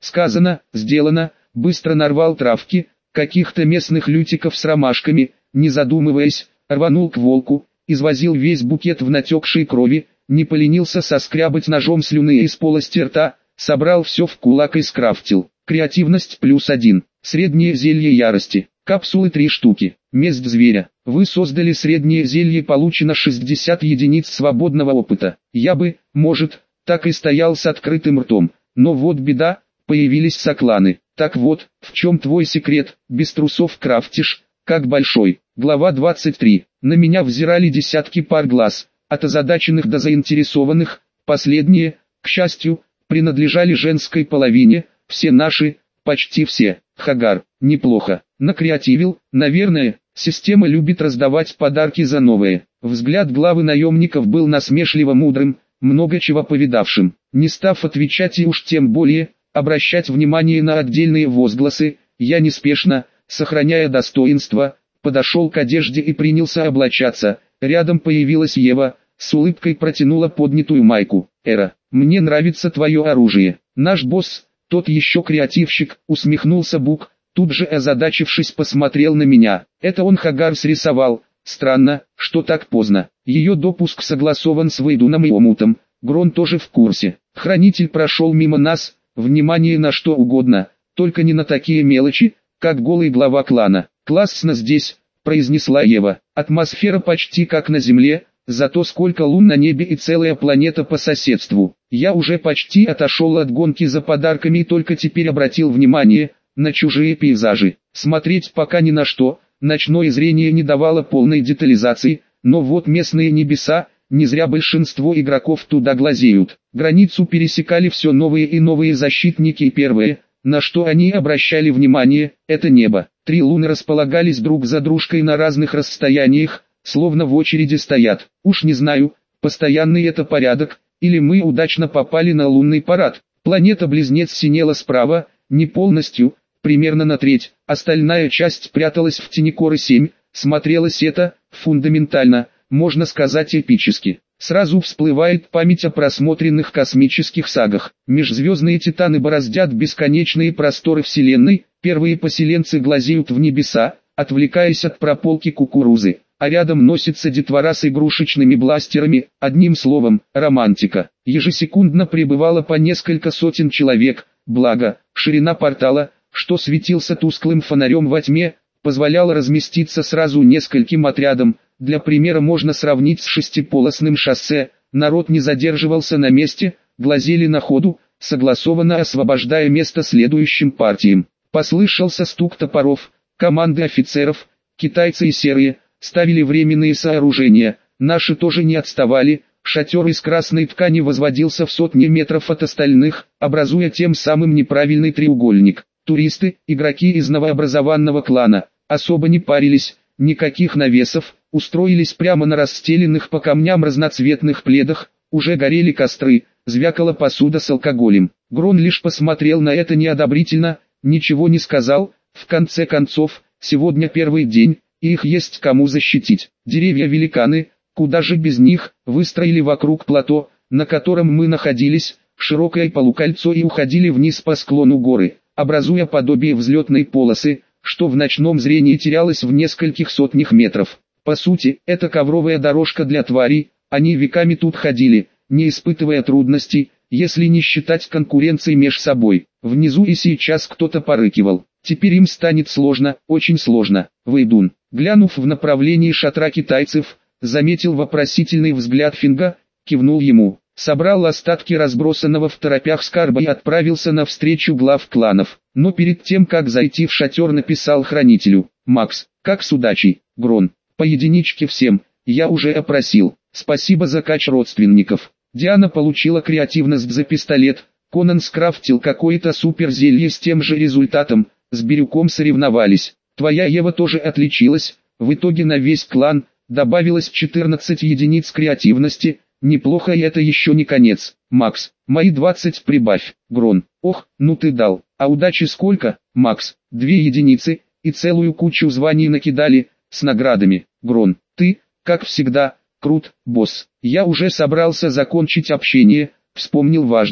Сказано, сделано, быстро нарвал травки, каких-то местных лютиков с ромашками, не задумываясь, рванул к волку, извозил весь букет в натекшей крови, не поленился соскрябать ножом слюны из полости рта, собрал все в кулак и скрафтил. Креативность +1, среднее зелье ярости, капсулы 3 штуки, месть зверя. Вы создали среднее зелье, получено 60 единиц свободного опыта. Я бы, может, так и стоял с открытым ртом, но вот беда, появились сокланы. Так вот, в чем твой секрет, без трусов крафтишь, как большой. Глава 23. На меня взирали десятки пар глаз, от озадаченных до заинтересованных. Последние, к счастью, принадлежали женской половине, все наши, почти все. Хагар, неплохо, накреативил, наверное, система любит раздавать подарки за новые. Взгляд главы наемников был насмешливо мудрым, много чего повидавшим. Не став отвечать и уж тем более, обращать внимание на отдельные возгласы, я неспешно, сохраняя достоинство, подошел к одежде и принялся облачаться. Рядом появилась Ева, с улыбкой протянула поднятую майку. «Эра, мне нравится твое оружие. Наш босс, тот еще креативщик», усмехнулся Бук, тут же озадачившись посмотрел на меня. Это он Хагар срисовал. Странно, что так поздно. Ее допуск согласован с Вейдуном и Омутом. Грон тоже в курсе. Хранитель прошел мимо нас. Внимание на что угодно, только не на такие мелочи, как голый глава клана. «Классно здесь», — произнесла Ева. «Атмосфера почти как на Земле, зато сколько лун на небе и целая планета по соседству». Я уже почти отошел от гонки за подарками и только теперь обратил внимание на чужие пейзажи. Смотреть пока ни на что, ночное зрение не давало полной детализации, но вот местные небеса, не зря большинство игроков туда глазеют. Границу пересекали все новые и новые защитники, и первые, на что они обращали внимание, это небо. 3 луны располагались друг за дружкой на разных расстояниях, словно в очереди стоят. Уж не знаю, постоянный это порядок, или мы удачно попали на лунный парад. Планета-близнец синела справа, не полностью, примерно на треть, остальная часть пряталась в тени коры 7, смотрелось это, фундаментально, можно сказать эпически. Сразу всплывает память о просмотренных космических сагах. Межзвездные титаны бороздят бесконечные просторы Вселенной, первые поселенцы глазеют в небеса, отвлекаясь от прополки кукурузы, а рядом носится детвора с игрушечными бластерами, одним словом, романтика. Ежесекундно прибывало по несколько сотен человек, благо, ширина портала, что светился тусклым фонарем во тьме, позволяла разместиться сразу нескольким отрядам. Для примера можно сравнить с шестиполосным шоссе, народ не задерживался на месте, глазели на ходу, согласованно освобождая место следующим партиям. Послышался стук топоров, команды офицеров, китайцы и серые, ставили временные сооружения, наши тоже не отставали, шатер из красной ткани возводился в сотни метров от остальных, образуя тем самым неправильный треугольник. Туристы, игроки из новообразованного клана, особо не парились, никаких навесов, устроились прямо на расстеленных по камням разноцветных пледах, уже горели костры, звякала посуда с алкоголем. Грон лишь посмотрел на это неодобрительно, ничего не сказал. В конце концов, сегодня первый день, и их есть кому защитить. Деревья-великаны, куда же без них, выстроили вокруг плато, на котором мы находились, широкое полукольцо и уходили вниз по склону горы, образуя подобие взлетной полосы, что в ночном зрении терялось в нескольких сотнях метров. По сути, это ковровая дорожка для тварей, они веками тут ходили, не испытывая трудностей, если не считать конкуренции меж собой. Внизу и сейчас кто-то порыкивал. Теперь им станет сложно, очень сложно. Вейдун, глянув в направлении шатра китайцев, заметил вопросительный взгляд Финга, кивнул ему. Собрал остатки разбросанного в торопях скарба и отправился навстречу глав кланов. Но перед тем как зайти в шатер, написал хранителю: «Макс, как с удачей, Грон, по единичке всем, я уже опросил, спасибо за кач родственников». Диана получила креативность за пистолет, Конан скрафтил какое-то суперзелье с тем же результатом, с Бирюком соревновались. Твоя Ева тоже отличилась, в итоге на весь клан добавилось 14 единиц креативности. Неплохо, и это еще не конец. Макс, мои 20 прибавь. Грон, ох, ну ты дал. А удачи сколько? Макс, 2 единицы, и целую кучу званий накидали, с наградами. Грон, ты, как всегда, крут, босс. Я уже собрался закончить общение, вспомнил важное.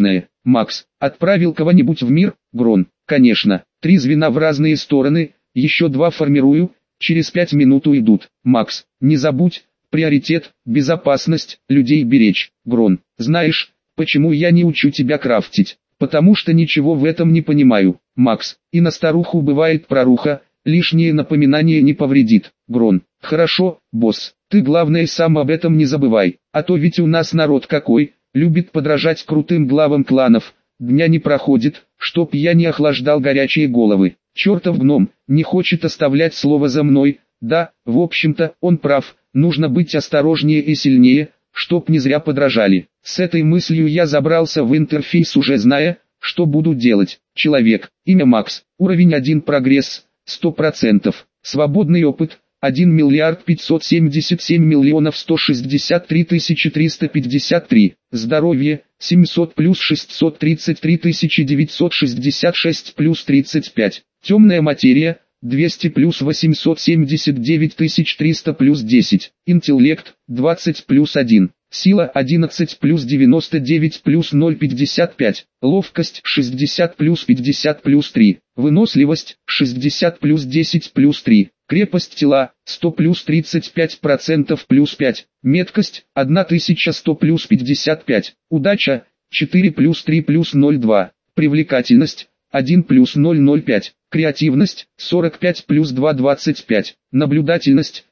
Макс, отправил кого-нибудь в мир? Грон, конечно. 3 звена в разные стороны, еще 2 формирую, через 5 минут уйдут. Макс, не забудь, приоритет, безопасность, людей беречь. Грон, знаешь, почему я не учу тебя крафтить? Потому что ничего в этом не понимаю. Макс, и на старуху бывает проруха, лишнее напоминание не повредит. Грон, хорошо, босс, ты главное сам об этом не забывай, а то ведь у нас народ какой, любит подражать крутым главам кланов, дня не проходит, чтоб я не охлаждал горячие головы. Чертов гном, не хочет оставлять слово за мной, да, в общем-то, он прав, нужно быть осторожнее и сильнее, чтоб не зря подражали. С этой мыслью я забрался в интерфейс, уже зная, что буду делать. Человек, имя Макс, уровень 1, прогресс, 100%, свободный опыт, 1 миллиард 577 миллионов 163 тысячи 353, здоровье, 700 плюс 633 тысячи 966 плюс 35, темная материя, 200 плюс 879 тысяч 300 плюс 10, интеллект, 20 плюс 1. Сила 11 плюс 99 плюс 0,55, ловкость 60 плюс 50 плюс 3, выносливость 60 плюс 10 плюс 3, крепость тела 100 плюс 35% плюс 5, меткость 1100 плюс 55, удача 4 плюс 3 плюс 0,2, привлекательность 1 плюс 0,05, креативность 45 плюс 2,25, наблюдательность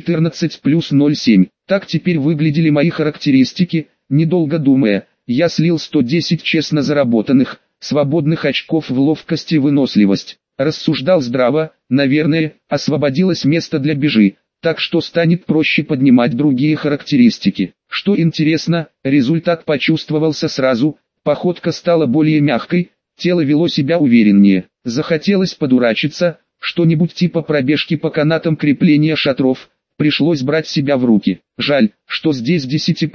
14 плюс 0,7. Так теперь выглядели мои характеристики. Недолго думая, я слил 110 честно заработанных, свободных очков в ловкость и выносливость. Рассуждал здраво, наверное, освободилось место для бежи, так что станет проще поднимать другие характеристики. Что интересно, результат почувствовался сразу, походка стала более мягкой, тело вело себя увереннее. Захотелось подурачиться, что-нибудь типа пробежки по канатам крепления шатров. Пришлось брать себя в руки. Жаль, что здесь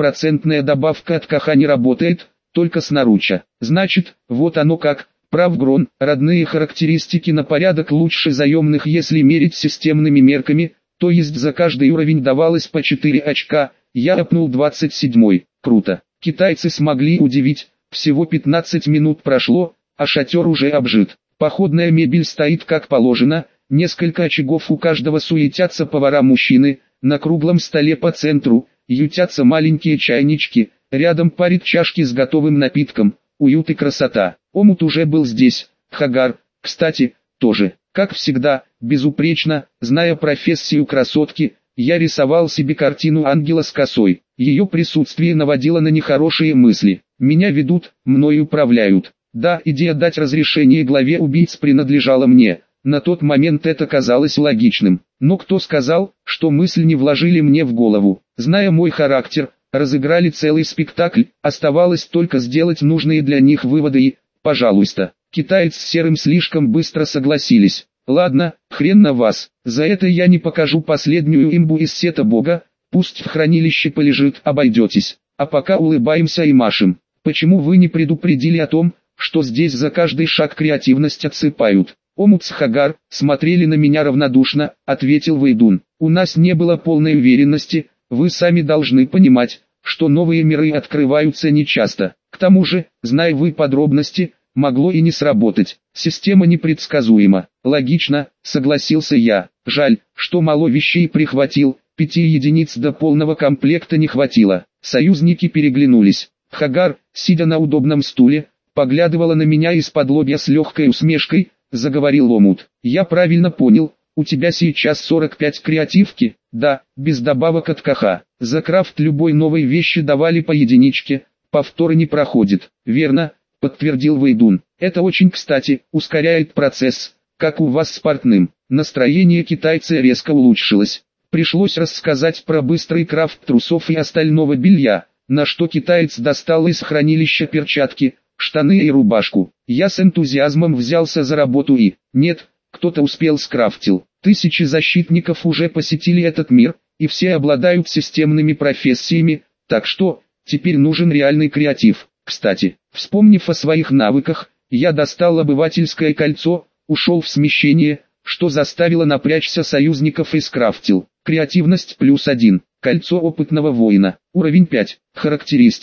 10% добавка от КХ не работает, только с наруча. Значит, вот оно как, прав Грон, родные характеристики на порядок лучше заемных, если мерить системными мерками, то есть за каждый уровень давалось по 4 очка, я апнул 27-й, круто. Китайцы смогли удивить, всего 15 минут прошло, а шатер уже обжит. Походная мебель стоит как положено. Несколько очагов у каждого, суетятся повара-мужчины, на круглом столе по центру, ютятся маленькие чайнички, рядом парит чашки с готовым напитком, уют и красота. Омут уже был здесь, Хагар, кстати, тоже. Как всегда, безупречно, зная профессию красотки, я рисовал себе картину ангела с косой. Ее присутствие наводило на нехорошие мысли. Меня ведут, мной управляют. Да, идея дать разрешение главе убийц принадлежала мне. На тот момент это казалось логичным, но кто сказал, что мысль не вложили мне в голову? Зная мой характер, разыграли целый спектакль, оставалось только сделать нужные для них выводы и, пожалуйста, китаец с серым слишком быстро согласились. Ладно, хрен на вас, за это я не покажу последнюю имбу из сета бога, пусть в хранилище полежит, обойдетесь, а пока улыбаемся и машем. Почему вы не предупредили о том, что здесь за каждый шаг креативность отсыпают? Омут с Хагар смотрели на меня равнодушно, ответил Вейдун. У нас не было полной уверенности, вы сами должны понимать, что новые миры открываются нечасто. К тому же, зная вы подробности, могло и не сработать. Система непредсказуема. Логично, согласился я. Жаль, что мало вещей прихватил, 5 единиц до полного комплекта не хватило. Союзники переглянулись. Хагар, сидя на удобном стуле, поглядывала на меня из-под-лобья с легкой усмешкой. Заговорил Омут. Я правильно понял, у тебя сейчас 45 креативки? Да, без добавок от КХ. За крафт любой новой вещи давали по единичке, повторы не проходит. Верно, подтвердил Вейдун. Это очень кстати, ускоряет процесс, как у вас с портным. Настроение китайца резко улучшилось. Пришлось рассказать про быстрый крафт трусов и остального белья, на что китаец достал из хранилища перчатки, штаны и рубашку. Я с энтузиазмом взялся за работу и, нет, кто-то успел скрафтил. Тысячи защитников уже посетили этот мир, и все обладают системными профессиями, так что, теперь нужен реальный креатив. Кстати, вспомнив о своих навыках, я достал обывательское кольцо, ушел в смещение, что заставило напрячься союзников и скрафтил. Креативность +1, кольцо опытного воина, уровень 5, характеристики.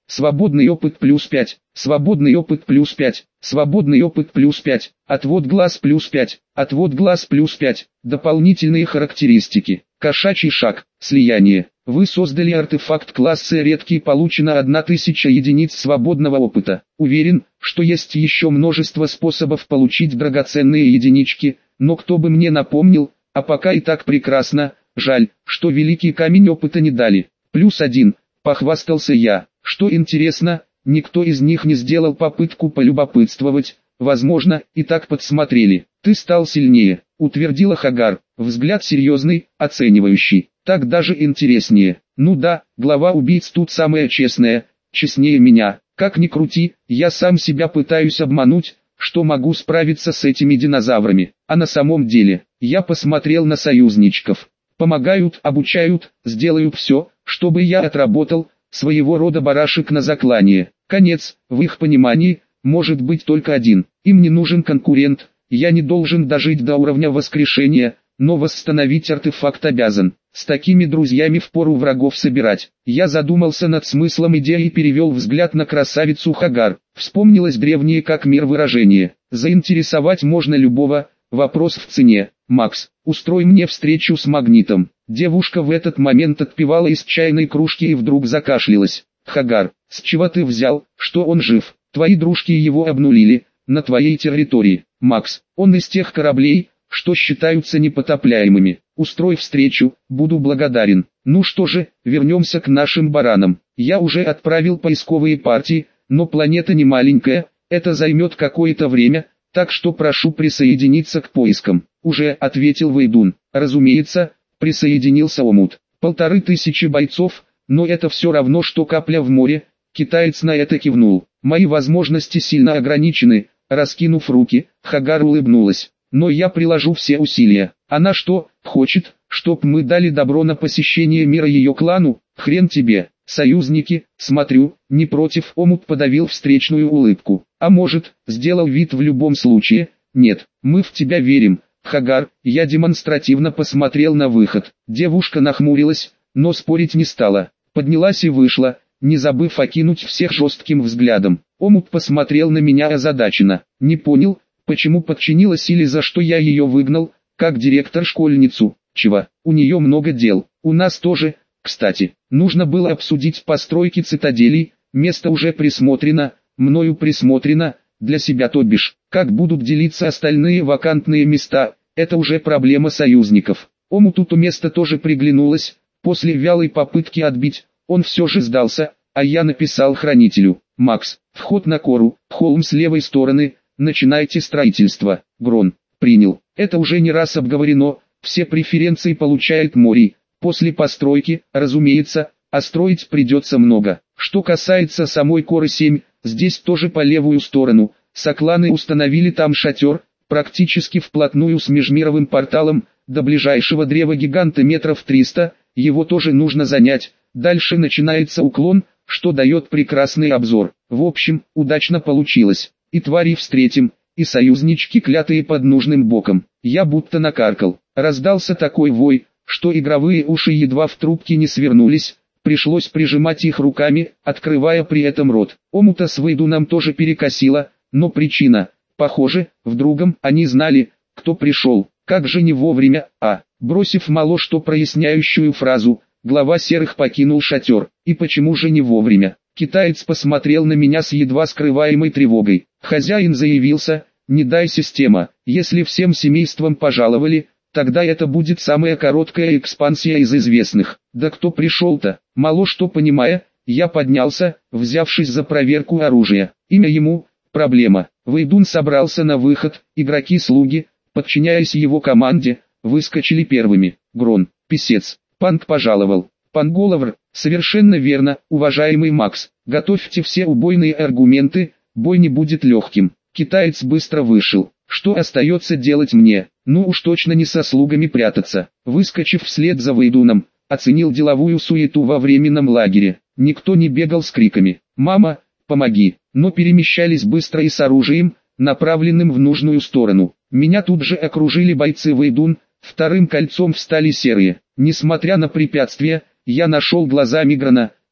свободный опыт плюс 5, свободный опыт плюс 5, свободный опыт плюс 5, отвод глаз плюс 5, отвод глаз плюс 5, дополнительные характеристики, кошачий шаг, слияние. Вы создали артефакт класса редкий, получено 1000 единиц свободного опыта. Уверен, что есть еще множество способов получить драгоценные единички, но кто бы мне напомнил, а пока и так прекрасно, жаль, что великий камень опыта не дали. +1, похвастался я, что интересно, никто из них не сделал попытку полюбопытствовать, возможно, и так подсмотрели. Ты стал сильнее, утвердила Хагар, взгляд серьезный, оценивающий. Так даже интереснее. Ну да, глава убийц тут самая честная, честнее меня. Как ни крути, я сам себя пытаюсь обмануть, что могу справиться с этими динозаврами. А на самом деле, я посмотрел на союзничков. Помогают, обучают, сделают все, чтобы я отработал, своего рода барашек на заклание. Конец, в их понимании, может быть только один. Им не нужен конкурент, я не должен дожить до уровня воскрешения, но восстановить артефакт обязан. С такими друзьями впору врагов собирать. Я задумался над смыслом идеи и перевел взгляд на красавицу Хагар. Вспомнилось древнее как мир выражение. Заинтересовать можно любого, вопрос в цене. Макс, устрой мне встречу с магнитом. Девушка в этот момент отпивала из чайной кружки и вдруг закашлялась. Хагар, с чего ты взял, что он жив? Твои дружки его обнулили, на твоей территории. Макс, он из тех кораблей, что считаются непотопляемыми. Устрой встречу, буду благодарен. Ну что же, вернемся к нашим баранам. Я уже отправил поисковые партии, но планета не маленькая, это займет какое-то время, так что прошу присоединиться к поискам. Уже ответил Вейдун. Разумеется, присоединился Омут. 1500 бойцов, но это все равно, что капля в море. Китаец на это кивнул. Мои возможности сильно ограничены. Раскинув руки, Хагар улыбнулась. Но я приложу все усилия. Она что, хочет, чтоб мы дали добро на посещение мира ее клану? Хрен тебе, союзники, смотрю, не против. Омут подавил встречную улыбку. А может, сделал вид в любом случае? Нет, мы в тебя верим. Хагар, я демонстративно посмотрел на выход. Девушка нахмурилась, но спорить не стала. Поднялась и вышла, не забыв окинуть всех жестким взглядом. Омут посмотрел на меня озадаченно. Не понял, почему подчинилась или за что я ее выгнал, как директор школьницу. Чего, у нее много дел, у нас тоже. Кстати, нужно было обсудить постройки цитаделей, место уже присмотрено, мною присмотрено, для себя то бишь. Как будут делиться остальные вакантные места, это уже проблема союзников. Омуту то место тоже приглянулось, после вялой попытки отбить, он все же сдался, а я написал хранителю. Макс, вход на Кору, холм с левой стороны, начинайте строительство. Грон, принял. Это уже не раз обговорено, все преференции получает Мори. После постройки, разумеется, а строить придется много. Что касается самой Коры-7, здесь тоже по левую сторону. Сокланы установили там шатер, практически вплотную с межмировым порталом, до ближайшего древа гиганта метров 300, его тоже нужно занять. Дальше начинается уклон, что дает прекрасный обзор. В общем, удачно получилось. И твари встретим, и союзнички клятые под нужным боком. Я будто накаркал. Раздался такой вой, что игровые уши едва в трубке не свернулись. Пришлось прижимать их руками, открывая при этом рот. Омута с Вейдуном тоже перекосило, но причина, похоже, в другом. Они знали, кто пришел. Как же не вовремя, бросив мало что проясняющую фразу, глава серых покинул шатер. И почему же не вовремя? Китаец посмотрел на меня с едва скрываемой тревогой. Хозяин заявился, не дай система, если всем семейством пожаловали, тогда это будет самая короткая экспансия из известных. Да кто пришел-то? Мало что понимая, я поднялся, взявшись за проверку оружия. Имя ему – проблема. Вейдун собрался на выход, игроки-слуги, подчиняясь его команде, выскочили первыми. Грон, писец, Панк пожаловал. Панголовр, совершенно верно, уважаемый Макс, готовьте все убойные аргументы, бой не будет легким. Китаец быстро вышел. Что остается делать мне? Ну уж точно не со слугами прятаться. Выскочив вслед за Вейдуном, оценил деловую суету во временном лагере. Никто не бегал с криками «Мама, помоги!», но перемещались быстро и с оружием, направленным в нужную сторону. Меня тут же окружили бойцы Вейдун, вторым кольцом встали серые. Несмотря на препятствия, я нашел глазами Грона,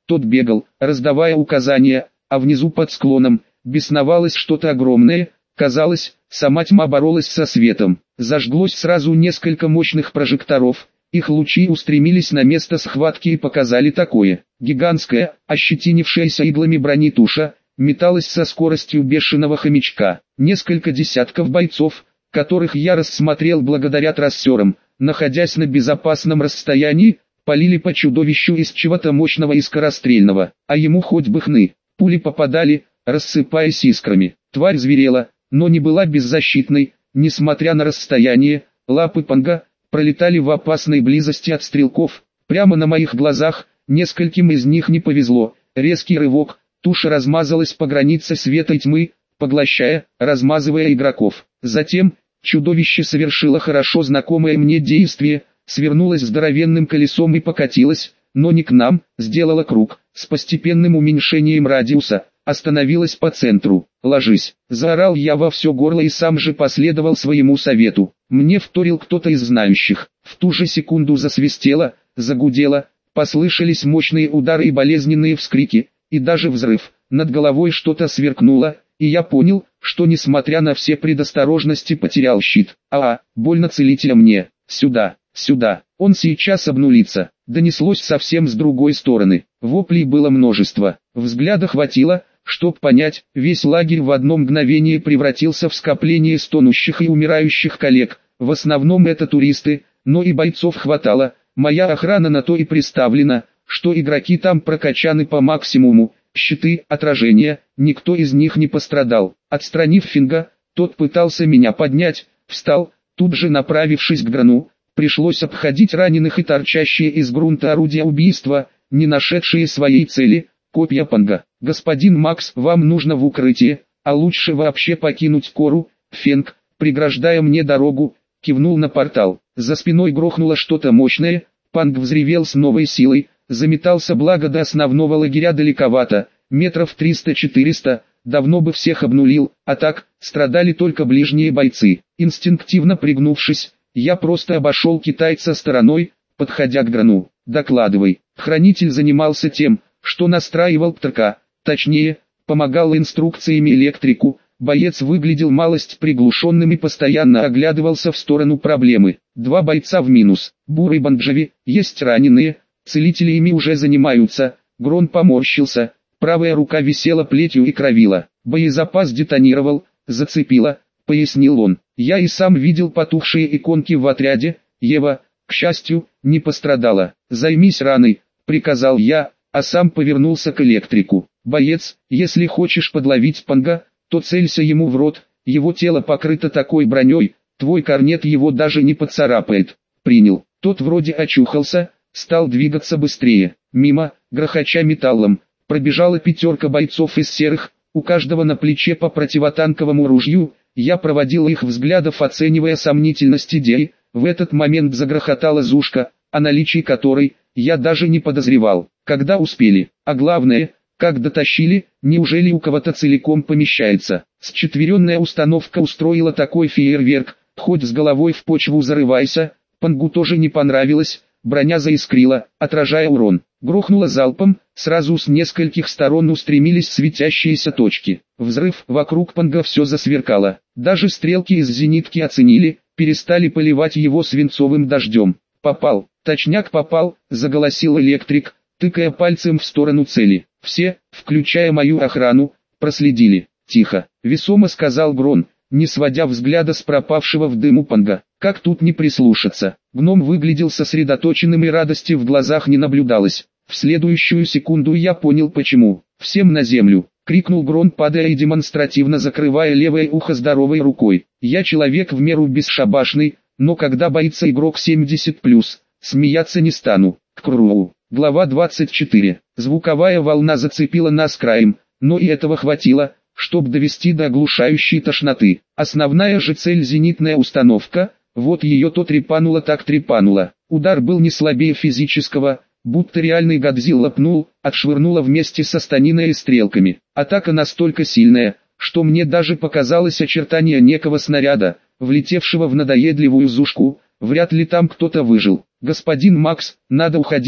Тот бегал, раздавая указания, а внизу под склоном бесновалось что-то огромное. Казалось, сама тьма боролась со светом. Зажглось сразу несколько мощных прожекторов. Их лучи устремились на место схватки и показали такое. Гигантская, ощетинившаяся иглами брони туша, металась со скоростью бешеного хомячка. Несколько десятков бойцов, которых я рассмотрел благодаря трассерам, находясь на безопасном расстоянии, палили по чудовищу из чего-то мощного и скорострельного, а ему хоть бы хны. Пули попадали, рассыпаясь искрами. Тварь зверела, но не была беззащитной, несмотря на расстояние. Лапы Панга пролетали в опасной близости от стрелков, прямо на моих глазах. Нескольким из них не повезло. Резкий рывок, туша размазалась по границе света и тьмы, поглощая, размазывая игроков. Затем чудовище совершило хорошо знакомое мне действие, свернулось здоровенным колесом и покатилось, но не к нам, сделала круг, с постепенным уменьшением радиуса, остановилась по центру. «Ложись!» – заорал я во все горло и сам же последовал своему совету. Мне вторил кто-то из знающих. В ту же секунду засвистело, загудело, послышались мощные удары и болезненные вскрики, и даже взрыв. Над головой что-то сверкнуло, и я понял, что несмотря на все предосторожности потерял щит. Больно целителя мне. Сюда, сюда, он сейчас обнулится. Донеслось совсем с другой стороны. Воплей было множество. Взгляда хватило, чтоб понять, весь лагерь в одно мгновение превратился в скопление стонущих и умирающих коллег. В основном это туристы, но и бойцов хватало. Моя охрана на то и приставлена, что игроки там прокачаны по максимуму. Щиты, отражения, никто из них не пострадал. Отстранив Финга, тот пытался меня поднять, встал, тут же направившись к Грану. Пришлось обходить раненых и торчащие из грунта орудия убийства, не нашедшие своей цели, копья Панга. «Господин Макс, вам нужно в укрытие, а лучше вообще покинуть Кору». Фенг, преграждая мне дорогу, кивнул на портал. За спиной грохнуло что-то мощное, Панг взревел с новой силой, заметался, благо до основного лагеря далековато, метров 300-400, давно бы всех обнулил, а так, страдали только ближние бойцы. Инстинктивно пригнувшись, я просто обошел китайца стороной, подходя к Грану. «Докладывай». Хранитель занимался тем, что настраивал ПТК, точнее, помогал инструкциями электрику. Боец выглядел малость приглушенным и постоянно оглядывался в сторону проблемы. 2 бойца в минус. Бурый Банджави, есть раненые, целители ими уже занимаются. Грон поморщился, правая рука висела плетью и кровила. Боезапас детонировал, зацепило, пояснил он. Я и сам видел потухшие иконки в отряде. Ева, к счастью, не пострадала. «Займись раной», — приказал я, а сам повернулся к электрику. «Боец, если хочешь подловить Панга, то целься ему в рот, его тело покрыто такой броней, твой корнет его даже не поцарапает». Принял. Тот вроде очухался, стал двигаться быстрее. Мимо, грохоча металлом, пробежала 5 бойцов из серых, у каждого на плече по противотанковому ружью. Я проводил их взглядов, оценивая сомнительность идеи. В этот момент загрохотала Зушка, о наличии которой я даже не подозревал. Когда успели, а главное, как дотащили, неужели у кого-то целиком помещается. Счетверенная установка устроила такой фейерверк, хоть с головой в почву зарывайся. Пангу тоже не понравилось, броня заискрила, отражая урон. Грохнуло залпом, сразу с нескольких сторон устремились светящиеся точки. Взрыв, вокруг Панга все засверкало. Даже стрелки из зенитки оценили, перестали поливать его свинцовым дождем. «Попал, точняк попал», — заголосил электрик, тыкая пальцем в сторону цели. Все, включая мою охрану, проследили. «Тихо», — весомо сказал Грон, не сводя взгляда с пропавшего в дыму Панга. Как тут не прислушаться? Гном выглядел сосредоточенным и радости в глазах не наблюдалось. В следующую секунду я понял почему. «Всем на землю!» — крикнул Грон, падая и демонстративно закрывая левое ухо здоровой рукой. Я человек в меру бесшабашный, но когда боится игрок 70+, смеяться не стану. Круу. Глава 24. Звуковая волна зацепила нас краем, но и этого хватило, чтобы довести до оглушающей тошноты. Основная же цель — зенитная установка, вот ее то трепануло так трепануло. Удар был не слабее физического, будто реальный Годзилла пнул, отшвырнуло вместе со станиной и стрелками. Атака настолько сильная, что мне даже показалось очертание некого снаряда, влетевшего в надоедливую Зушку. Вряд ли там кто-то выжил. «Господин Макс, надо уходить»,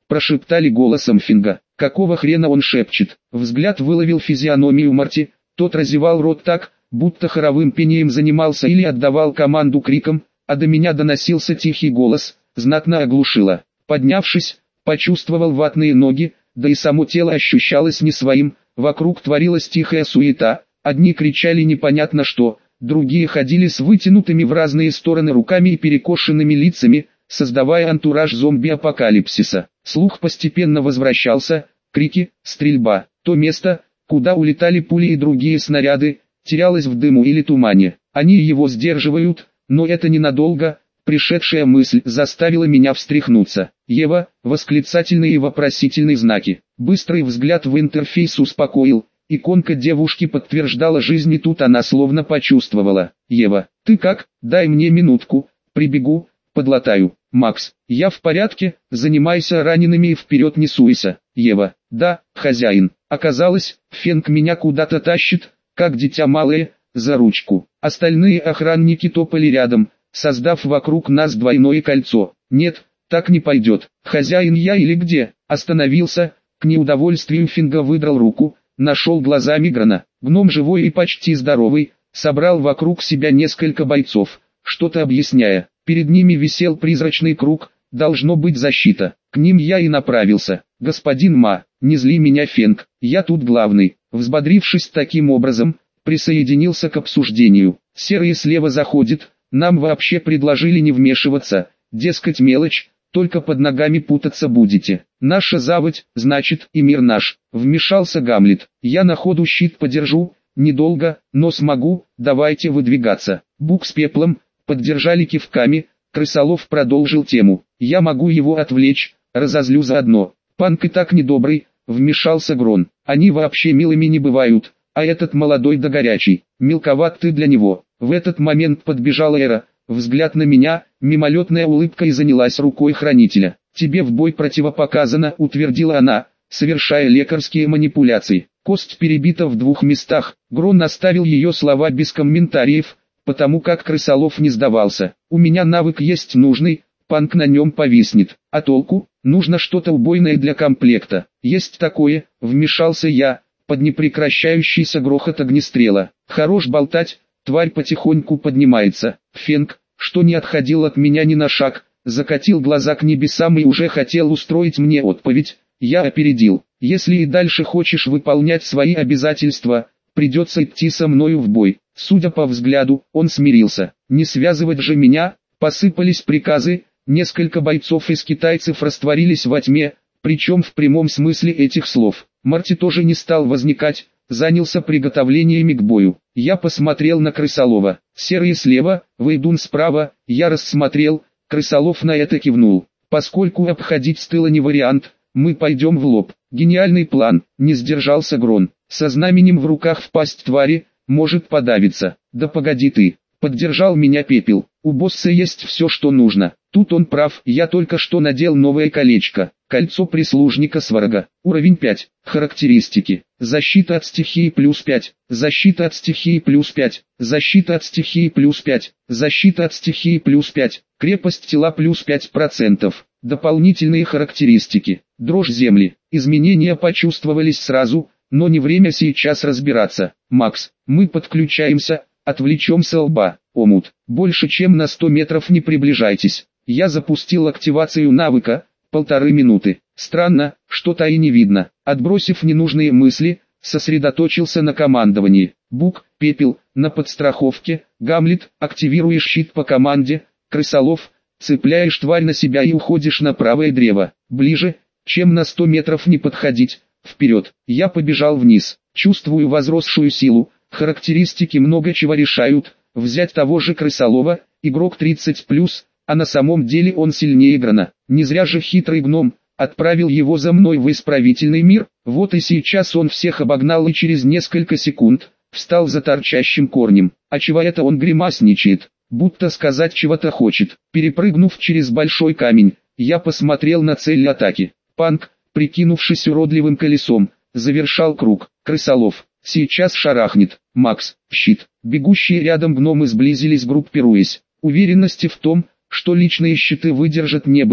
прошептали голосом Финга. Какого хрена он шепчет? Взгляд выловил физиономию Марти, тот разевал рот так, будто хоровым пением занимался или отдавал команду криком, а до меня доносился тихий голос, знатно оглушило. Поднявшись, почувствовал ватные ноги, да и само тело ощущалось не своим, вокруг творилась тихая суета, одни кричали непонятно что, другие ходили с вытянутыми в разные стороны руками и перекошенными лицами, создавая антураж зомби-апокалипсиса. Слух постепенно возвращался, крики, стрельба, то место, куда улетали пули и другие снаряды, терялось в дыму или тумане. Они его сдерживают, но это ненадолго. Пришедшая мысль заставила меня встряхнуться. Ева, восклицательные и вопросительные знаки. Быстрый взгляд в интерфейс успокоил. Иконка девушки подтверждала жизнь, и тут она словно почувствовала. Ева, ты как? Дай мне минутку, прибегу, подлатаю. Макс, я в порядке, занимайся ранеными и вперед не суйся. Ева, да, хозяин. Оказалось, Фенг меня куда-то тащит, как дитя малое, за ручку. Остальные охранники топали рядом, создав вокруг нас двойное кольцо. Нет, так не пойдет. Хозяин я или где? Остановился, к неудовольствию Финга выдрал руку, нашел глазами Грана. Гном живой и почти здоровый, собрал вокруг себя несколько бойцов, что-то объясняя. Перед ними висел призрачный круг, должно быть защита. К ним я и направился. Господин Ма, не зли меня, Фенг, я тут главный. Взбодрившись таким образом, присоединился к обсуждению. Серый слева заходит. Нам вообще предложили не вмешиваться, дескать мелочь, только под ногами путаться будете. Наша заводь, значит, и мир наш. Вмешался Гамлет. Я на ходу щит подержу, недолго, но смогу, давайте выдвигаться. Бук с Пеплом поддержали кивками, Крысолов продолжил тему. Я могу его отвлечь, разозлю заодно. Панк и так недобрый, вмешался Грон. Они вообще милыми не бывают, а этот молодой да горячий, мелковат ты для него. В этот момент подбежала Эра, взгляд на меня, мимолетная улыбка и занялась рукой хранителя. «Тебе в бой противопоказано», — утвердила она, совершая лекарские манипуляции. Кость перебита в 2 местах. Грон оставил ее слова без комментариев, потому как Крысолов не сдавался. «У меня навык есть нужный, Панк на нем повиснет. А толку? Нужно что-то убойное для комплекта. Есть такое», — вмешался я, под непрекращающийся грохот огнестрела. «Хорош болтать». Тварь потихоньку поднимается. Фенг, что не отходил от меня ни на шаг, закатил глаза к небесам и уже хотел устроить мне отповедь. Я опередил. Если и дальше хочешь выполнять свои обязательства, придется идти со мною в бой. Судя по взгляду, он смирился. Не связывать же меня. Посыпались приказы. Несколько бойцов из китайцев растворились во тьме, причем в прямом смысле этих слов. Марти тоже не стал возникать. Занялся приготовлениями к бою. Я посмотрел на Крысолова. Серый слева, Вейдун справа. Я рассмотрел. Крысолов на это кивнул. Поскольку обходить с тыла не вариант, мы пойдем в лоб. Гениальный план. Не сдержался Грон. Со знаменем в руках в пасть твари, может подавиться. Да погоди ты. Поддержал меня Пепел. У босса есть все, что нужно. Тут он прав. Я только что надел новое колечко. Кольцо прислужника Сварога. Уровень 5. Характеристики. Защита от стихии плюс 5. Защита от стихии плюс 5. Защита от стихии плюс 5. Защита от стихии плюс 5. Крепость тела плюс 5%. Дополнительные характеристики. Дрожь земли. Изменения почувствовались сразу, но не время сейчас разбираться. Макс, мы подключаемся, отвлечем со лба. Омут. Больше чем на 100 метров не приближайтесь. Я запустил активацию навыка. 1,5 минуты. Странно, что-то и не видно. Отбросив ненужные мысли, сосредоточился на командовании. Бук, Пепел, на подстраховке. Гамлет, активируешь щит по команде. Крысолов, цепляешь тварь на себя и уходишь на правое древо. Ближе, чем на 100 метров не подходить. Вперед. Я побежал вниз. Чувствую возросшую силу. Характеристики много чего решают. Взять того же Крысолова, игрок 30+, а на самом деле он сильнее Грана. Не зря же хитрый гном отправил его за мной в исправительный мир. Вот и сейчас он всех обогнал и через несколько секунд встал за торчащим корнем. А чего это он гримасничает? Будто сказать чего-то хочет. Перепрыгнув через большой камень, я посмотрел на цель атаки. Панк, прикинувшись уродливым колесом, завершал круг. Крысолов. Сейчас шарахнет. Макс, щит. Бегущие рядом гномы сблизились, группируясь. Уверенности в том, что личные щиты выдержат, не было,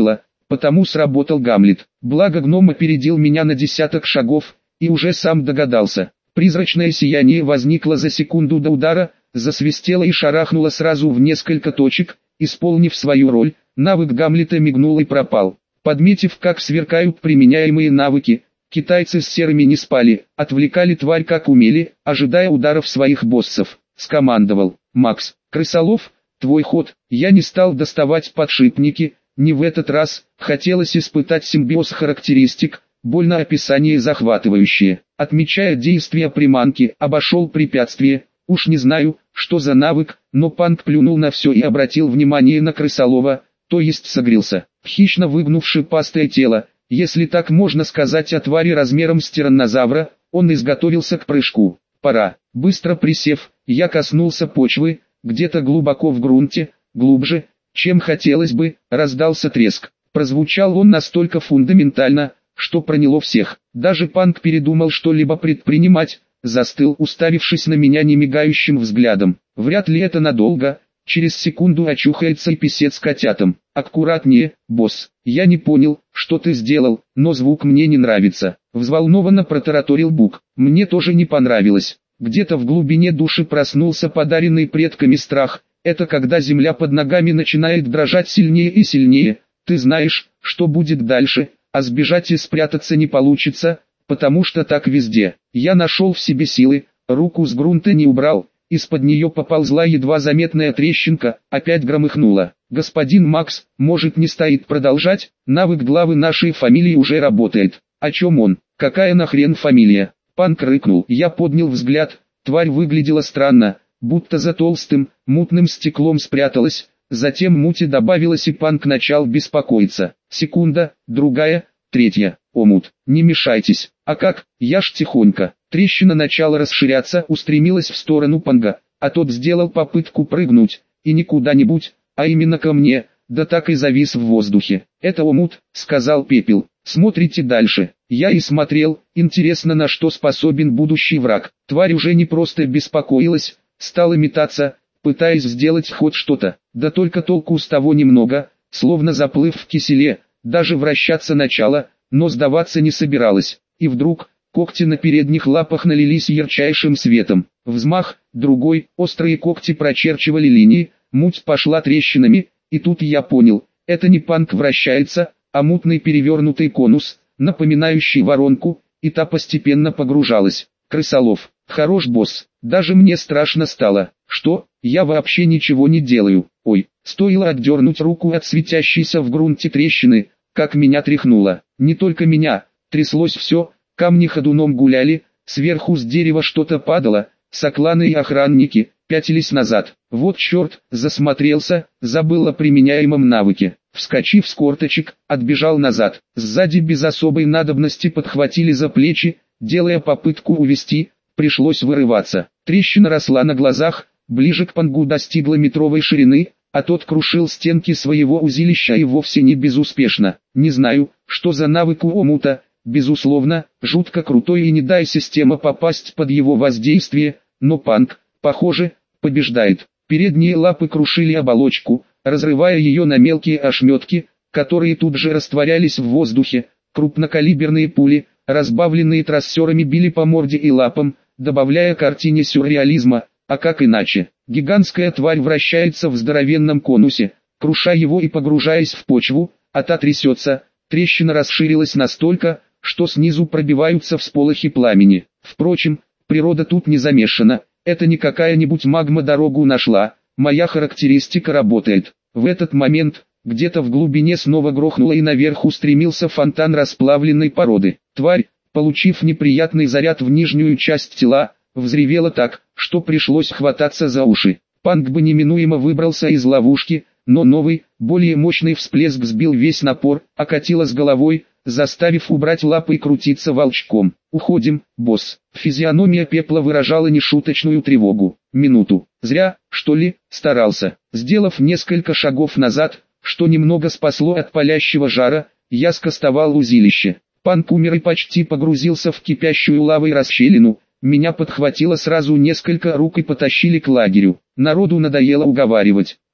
Потому сработал Гамлет. Благо гном опередил меня на десяток шагов, и уже сам догадался. Призрачное сияние возникло за секунду до удара, засвистело и шарахнуло сразу в несколько точек, исполнив свою роль, навык Гамлета мигнул и пропал. Подметив, как сверкают применяемые навыки, китайцы с серыми не спали, отвлекали тварь как умели, ожидая ударов своих боссов. Скомандовал: «Макс, крысолов, твой ход». Я не стал доставать подшипники, не в этот раз, хотелось испытать симбиоз характеристик, больно описание захватывающее. Отмечая действия приманки, обошел препятствие. Уж не знаю, что за навык, но панк плюнул на все и обратил внимание на крысолова, то есть согрелся. Хищно выгнувши шипастое тело, если так можно сказать о твари размером с тираннозавра, он изготовился к прыжку. Пора. Быстро присев, я коснулся почвы, где-то глубоко в грунте, глубже, чем хотелось бы, раздался треск. Прозвучал он настолько фундаментально, что проняло всех. Даже панк передумал что-либо предпринимать, застыл, уставившись на меня немигающим взглядом. Вряд ли это надолго, через секунду очухается и писец котятам. «Аккуратнее, босс, я не понял, что ты сделал, но звук мне не нравится», — взволнованно протараторил Бук. «Мне тоже не понравилось». Где-то в глубине души проснулся подаренный предками страх. Это когда земля под ногами начинает дрожать сильнее и сильнее. Ты знаешь, что будет дальше, а сбежать и спрятаться не получится, потому что так везде. Я нашел в себе силы, руку с грунта не убрал, из-под нее поползла едва заметная трещинка, опять громыхнула. «Господин Макс, может, не стоит продолжать? Навык главы нашей фамилии уже работает». «О чем он? Какая нахрен фамилия?» Панк рыкнул. Я поднял взгляд, тварь выглядела странно, будто за толстым, мутным стеклом спряталась. Затем мути добавилась и панк начал беспокоиться. Секунда, другая, третья. «Омут, не мешайтесь». «А как?» Я ж тихонько. Трещина начала расширяться, устремилась в сторону панга, а тот сделал попытку прыгнуть, и не куда-нибудь, а именно ко мне, да так и завис в воздухе. «Это омут», — сказал Пепел. «Смотрите дальше». Я и смотрел, интересно, на что способен будущий враг. Тварь уже не просто беспокоилась, стала метаться, пытаясь сделать хоть что-то. Да только толку с того немного, словно заплыв в киселе, даже вращаться начала, но сдаваться не собиралась. И вдруг, когти на передних лапах налились ярчайшим светом. Взмах, другой, острые когти прочерчивали линии, муть пошла трещинами, и тут я понял, это не панк вращается, а мутный перевернутый конус, напоминающий воронку, и та постепенно погружалась. «Крысолов, хорош босс, даже мне страшно стало». «Что? Я вообще ничего не делаю». «Ой», стоило отдернуть руку от светящейся в грунте трещины, как меня тряхнуло. Не только меня, тряслось все, камни ходуном гуляли, сверху с дерева что-то падало, сокланы и охранники пятились назад. Вот черт, засмотрелся, забыл о применяемом навыке. Вскочив с корточек, отбежал назад. Сзади без особой надобности подхватили за плечи, делая попытку увести, пришлось вырываться. Трещина росла на глазах, ближе к пангу достигла метровой ширины, а тот крушил стенки своего узилища и вовсе не безуспешно. Не знаю, что за навык у омута, безусловно, жутко крутой и не дай система попасть под его воздействие, но панк, похоже, побеждает. Передние лапы крушили оболочку, разрывая ее на мелкие ошметки, которые тут же растворялись в воздухе. Крупнокалиберные пули, разбавленные трассерами, били по морде и лапам, добавляя картине сюрреализма. А как иначе? Гигантская тварь вращается в здоровенном конусе, круша его и погружаясь в почву, а та трясется. Трещина расширилась настолько, что снизу пробиваются всполохи пламени. Впрочем, природа тут не замешана, это не какая-нибудь магма дорогу нашла, моя характеристика работает. В этот момент, где-то в глубине снова грохнуло и наверх устремился фонтан расплавленной породы. Тварь, получив неприятный заряд в нижнюю часть тела, взревела так, что пришлось хвататься за уши. Панк бы неминуемо выбрался из ловушки, но новый, более мощный всплеск сбил весь напор, окатило с головой, заставив убрать лапы и крутиться волчком. «Уходим, босс». Физиономия Пепла выражала нешуточную тревогу. Минуту. Зря, что ли, старался. Сделав несколько шагов назад, что немного спасло от палящего жара, я скостовал узилище. Панк умер и почти погрузился в кипящую лавой расщелину. Меня подхватило сразу несколько рук и потащили к лагерю. Народу надоело уговаривать.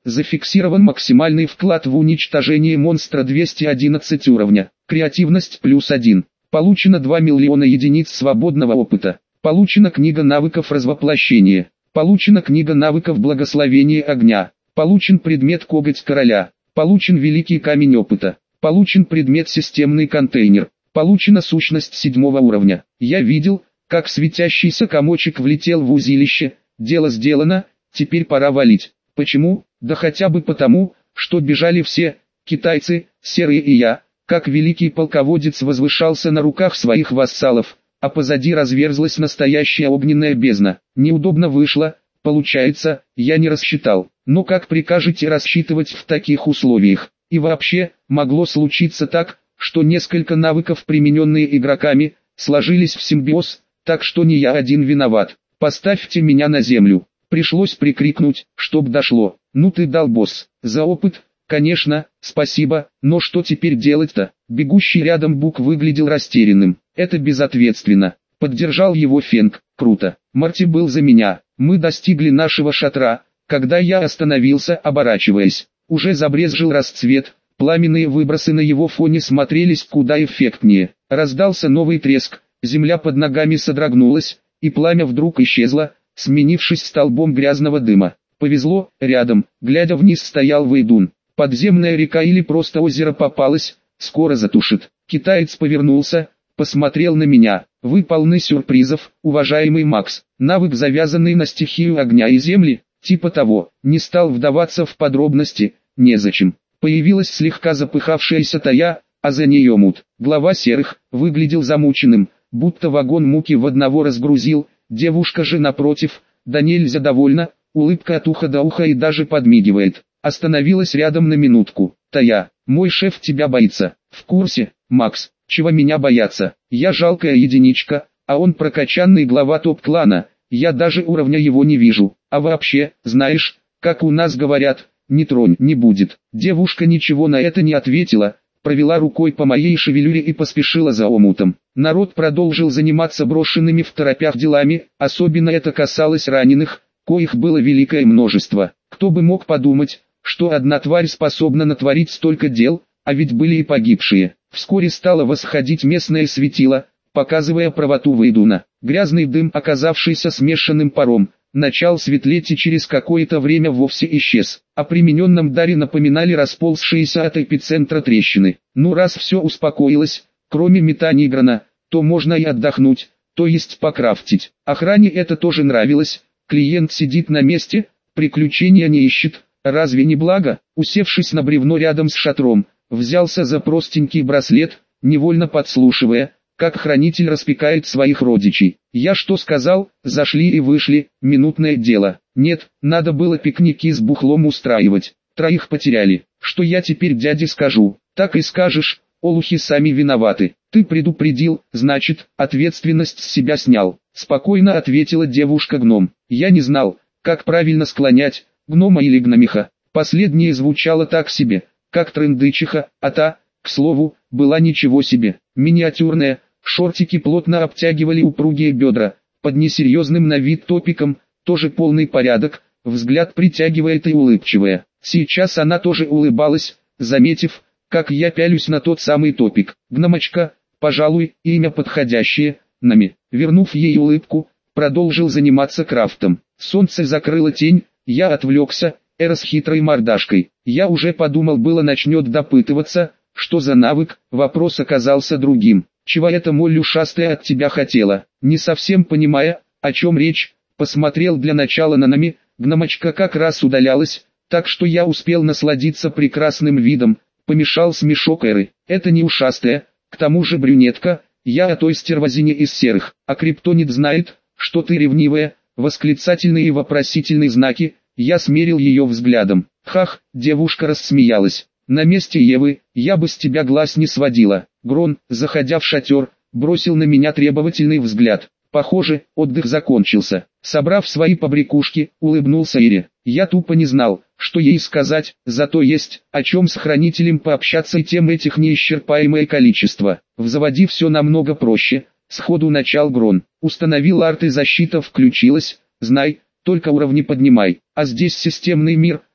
Зафиксирован максимальный вклад в уничтожение монстра 211 уровня. Креативность +1. Получено 2 миллиона единиц свободного опыта. Получена книга навыков развоплощения. Получена книга навыков благословения огня. Получен предмет коготь короля. Получен великий камень опыта. Получен предмет системный контейнер. Получена сущность 7 уровня. Я видел, как светящийся комочек влетел в узилище. Дело сделано, теперь пора валить. Почему? Да хотя бы потому, что бежали все, китайцы, серые и я, как великий полководец возвышался на руках своих вассалов, а позади разверзлась настоящая огненная бездна. Неудобно вышло, получается, я не рассчитал. Но как прикажете рассчитывать в таких условиях? И вообще, могло случиться так, что несколько навыков, примененные игроками, сложились в симбиоз, так что не я один виноват. Поставьте меня на землю. Пришлось прикрикнуть, чтоб дошло. Ну ты дал, босс. За опыт, конечно, спасибо, но что теперь делать-то? Бегущий рядом Бук выглядел растерянным. Это безответственно. Поддержал его Фенг. Круто. Марти был за меня. Мы достигли нашего шатра, когда я остановился, оборачиваясь. Уже забрезжил расцвет. Пламенные выбросы на его фоне смотрелись куда эффектнее. Раздался новый треск. Земля под ногами содрогнулась, и пламя вдруг исчезло, сменившись столбом грязного дыма. Повезло, рядом, глядя вниз, стоял Вэйдун. Подземная река или просто озеро попалось, скоро затушит. Китаец повернулся, посмотрел на меня. Вы полны сюрпризов, уважаемый Макс. Навык, завязанный на стихию огня и земли, типа того. Не стал вдаваться в подробности, незачем. Появилась слегка запыхавшаяся Тая, а за нее Мут. Глава серых, выглядел замученным, будто вагон муки в одного разгрузил. Девушка же напротив, да нельзя довольна, улыбка от уха до уха и даже подмигивает. Остановилась рядом на минутку. Тая, мой шеф тебя боится. В курсе, Макс, чего меня бояться? Я жалкая единичка, а он прокачанный глава топ-клана. Я даже уровня его не вижу. А вообще, знаешь, как у нас говорят, не тронь, не будет. Девушка ничего на это не ответила, провела рукой по моей шевелюре и поспешила за омутом. Народ продолжил заниматься брошенными в торопях делами, особенно это касалось раненых, коих было великое множество. Кто бы мог подумать, что одна тварь способна натворить столько дел, а ведь были и погибшие. Вскоре стало восходить местное светило, показывая правоту Вэйдуна. Грязный дым, оказавшийся смешанным паром, начал светлеть и через какое-то время вовсе исчез. О примененном даре напоминали расползшиеся от эпицентра трещины. Ну раз все успокоилось, кроме метаний грана, то можно и отдохнуть, то есть покрафтить. Охране это тоже нравилось, клиент сидит на месте, приключения не ищет, разве не благо? Усевшись на бревно рядом с шатром, взялся за простенький браслет, невольно подслушивая, как хранитель распекает своих родичей. Я что сказал, зашли и вышли, минутное дело. Нет, надо было пикники с бухлом устраивать. Троих потеряли. Что я теперь дяде скажу? Так и скажешь, олухи сами виноваты. Ты предупредил, значит, ответственность с себя снял. Спокойно ответила девушка-гном. Я не знал, как правильно склонять, гнома или гномиха. Последнее звучало так себе, как трындычиха, а та, к слову, была ничего себе. Миниатюрная, шортики плотно обтягивали упругие бедра, под несерьезным на вид топиком, тоже полный порядок, взгляд притягивает и улыбчивая. Сейчас она тоже улыбалась, заметив, как я пялюсь на тот самый топик. Гномочка, пожалуй, имя подходящее, Нами. Вернув ей улыбку, продолжил заниматься крафтом. Солнце закрыло тень, я отвлекся, Эра с хитрой мордашкой. Я уже подумал было начнет допытываться, что за навык, вопрос оказался другим. Чего это моль ушастая от тебя хотела? Не совсем понимая, о чем речь, посмотрел для начала на Нами, гномочка как раз удалялась, так что я успел насладиться прекрасным видом, помешал смешок Эры. Это не ушастая, к тому же брюнетка, я о той стервозине из серых, а криптонит знает, что ты ревнивая, восклицательные и вопросительные знаки, я смерил ее взглядом. Хах, девушка рассмеялась. На месте Евы, я бы с тебя глаз не сводила. Грон, заходя в шатер, бросил на меня требовательный взгляд. Похоже, отдых закончился. Собрав свои побрякушки, улыбнулся Ире. Я тупо не знал, что ей сказать, зато есть, о чем с хранителем пообщаться, и тем этих неисчерпаемое количество. В заводе все намного проще. Сходу начал Грон. Установил арт и защита включилась, знай, только уровни поднимай. А здесь системный мир,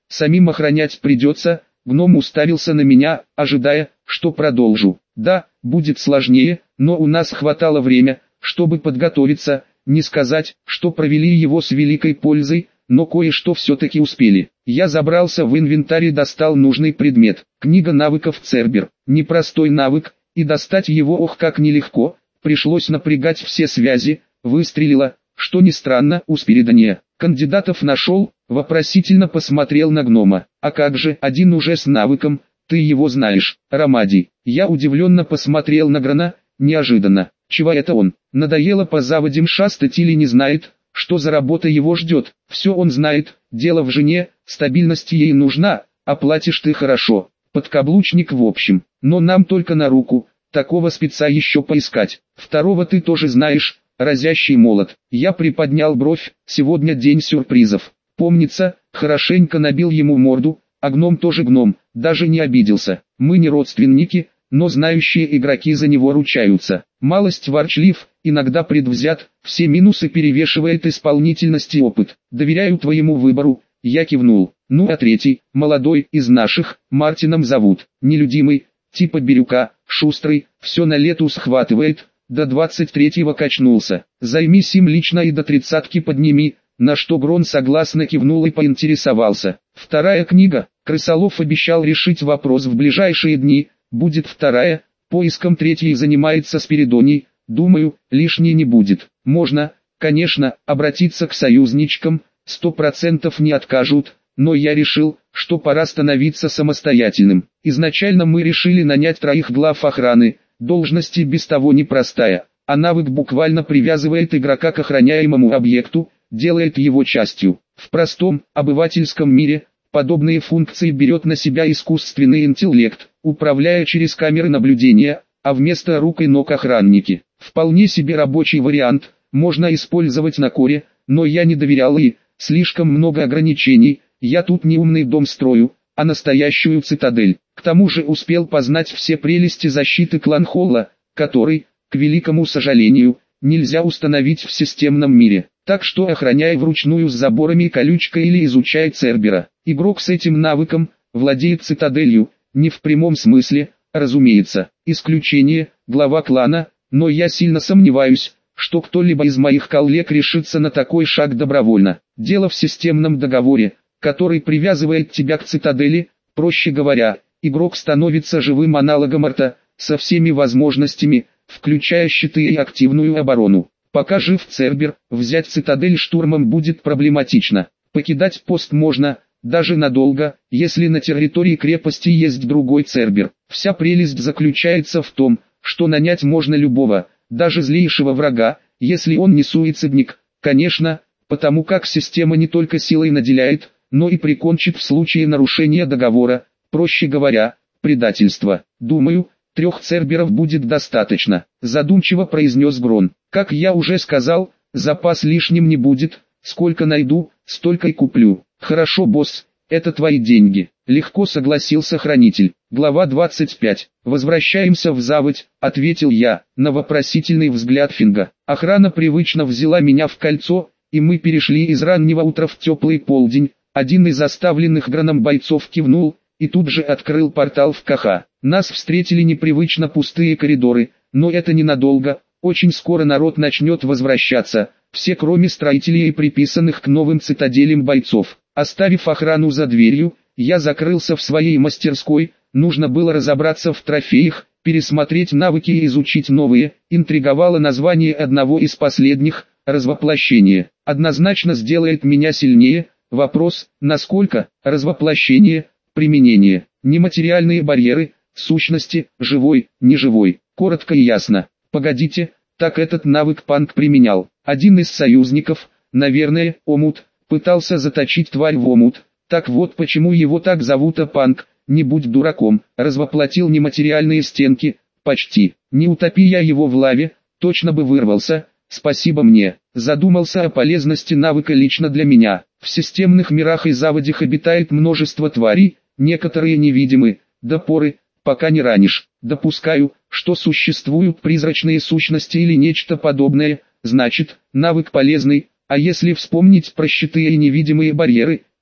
самим охранять придется. Гном уставился на меня, ожидая, что продолжу. Да, будет сложнее, но у нас хватало времени, чтобы подготовиться, не сказать, что провели его с великой пользой, но кое-что все-таки успели. Я забрался в инвентарь и достал нужный предмет. Книга навыков Цербер. Непростой навык, и достать его ох как нелегко, пришлось напрягать все связи, выстрелило, что ни странно, у Спиридония. Кандидатов нашел, вопросительно посмотрел на гнома. А как же, один уже с навыком, ты его знаешь, Ромадий. Я удивленно посмотрел на Грана, неожиданно. Чего это он? Надоело по заводям шастать или не знает, что за работа его ждет? Все он знает, дело в жене, стабильность ей нужна, а платишь ты хорошо. Подкаблучник в общем, но нам только на руку, такого спеца еще поискать. Второго ты тоже знаешь, разящий молот. Я приподнял бровь, сегодня день сюрпризов. Помнится, хорошенько набил ему морду, а гном тоже гном, даже не обиделся. Мы не родственники, но знающие игроки за него ручаются. Малость ворчлив, иногда предвзят, все минусы перевешивает исполнительность и опыт. Доверяю твоему выбору, я кивнул. Ну а третий, молодой, из наших, Мартином зовут, нелюдимый, типа Бирюка, шустрый, все на лету схватывает, до 23-го качнулся. Займись им лично и до 30-ки подними, на что Грон согласно кивнул и поинтересовался. Вторая книга, Крысолов обещал решить вопрос в ближайшие дни, будет вторая, поиском третьей занимается Спиридоний, думаю, лишней не будет. Можно, конечно, обратиться к союзничкам, 100% не откажут, но я решил, что пора становиться самостоятельным. Изначально мы решили нанять 3 глав охраны, должность и без того непростая, а навык буквально привязывает игрока к охраняемому объекту, делает его частью. В простом, обывательском мире, подобные функции берет на себя искусственный интеллект, управляя через камеры наблюдения, а вместо рук и ног охранники. Вполне себе рабочий вариант, можно использовать на коре, но я не доверял и, слишком много ограничений, я тут не умный дом строю, а настоящую цитадель. К тому же успел познать все прелести защиты Кланхолла, который, к великому сожалению, нельзя установить в системном мире. Так что охраняй вручную с заборами и колючкой или изучай Цербера. Игрок с этим навыком владеет цитаделью, не в прямом смысле, разумеется. Исключение, глава клана, но я сильно сомневаюсь, что кто-либо из моих коллег решится на такой шаг добровольно. Дело в системном договоре, который привязывает тебя к цитадели, проще говоря, игрок становится живым аналогом арта, со всеми возможностями, включая щиты и активную оборону. Пока жив Цербер, взять цитадель штурмом будет проблематично. Покидать пост можно, даже надолго, если на территории крепости есть другой Цербер. Вся прелесть заключается в том, что нанять можно любого, даже злейшего врага, если он не суицидник, конечно, потому как система не только силой наделяет, но и прикончит в случае нарушения договора, проще говоря, предательства. Думаю, 3 Церберов будет достаточно, задумчиво произнес Грон. Как я уже сказал, запас лишним не будет, сколько найду, столько и куплю. Хорошо, босс, это твои деньги, легко согласился хранитель. Глава 25. Возвращаемся в заводь, ответил я, на вопросительный взгляд Финга. Охрана привычно взяла меня в кольцо, и мы перешли из раннего утра в теплый полдень. Один из оставленных Граном бойцов кивнул, и тут же открыл портал в Каха. Нас встретили непривычно пустые коридоры, но это ненадолго, очень скоро народ начнет возвращаться, все кроме строителей и приписанных к новым цитаделям бойцов. Оставив охрану за дверью, я закрылся в своей мастерской, нужно было разобраться в трофеях, пересмотреть навыки и изучить новые, интриговало название одного из последних, развоплощение. Однозначно сделает меня сильнее, вопрос, насколько, развоплощение, применение, нематериальные барьеры, сущности, живой, неживой, коротко и ясно. Погодите, так этот навык Панк применял. Один из союзников, наверное, Омут, пытался заточить тварь в омут. Так вот почему его так зовут, а Панк, не будь дураком, развоплотил нематериальные стенки, почти. Не утопи я его в лаве, точно бы вырвался, спасибо мне. Задумался о полезности навыка лично для меня. В системных мирах и заводях обитает множество тварей, некоторые невидимы, до поры, пока не ранишь. Допускаю, что существуют призрачные сущности или нечто подобное, значит, навык полезный, а если вспомнить про щиты и невидимые барьеры,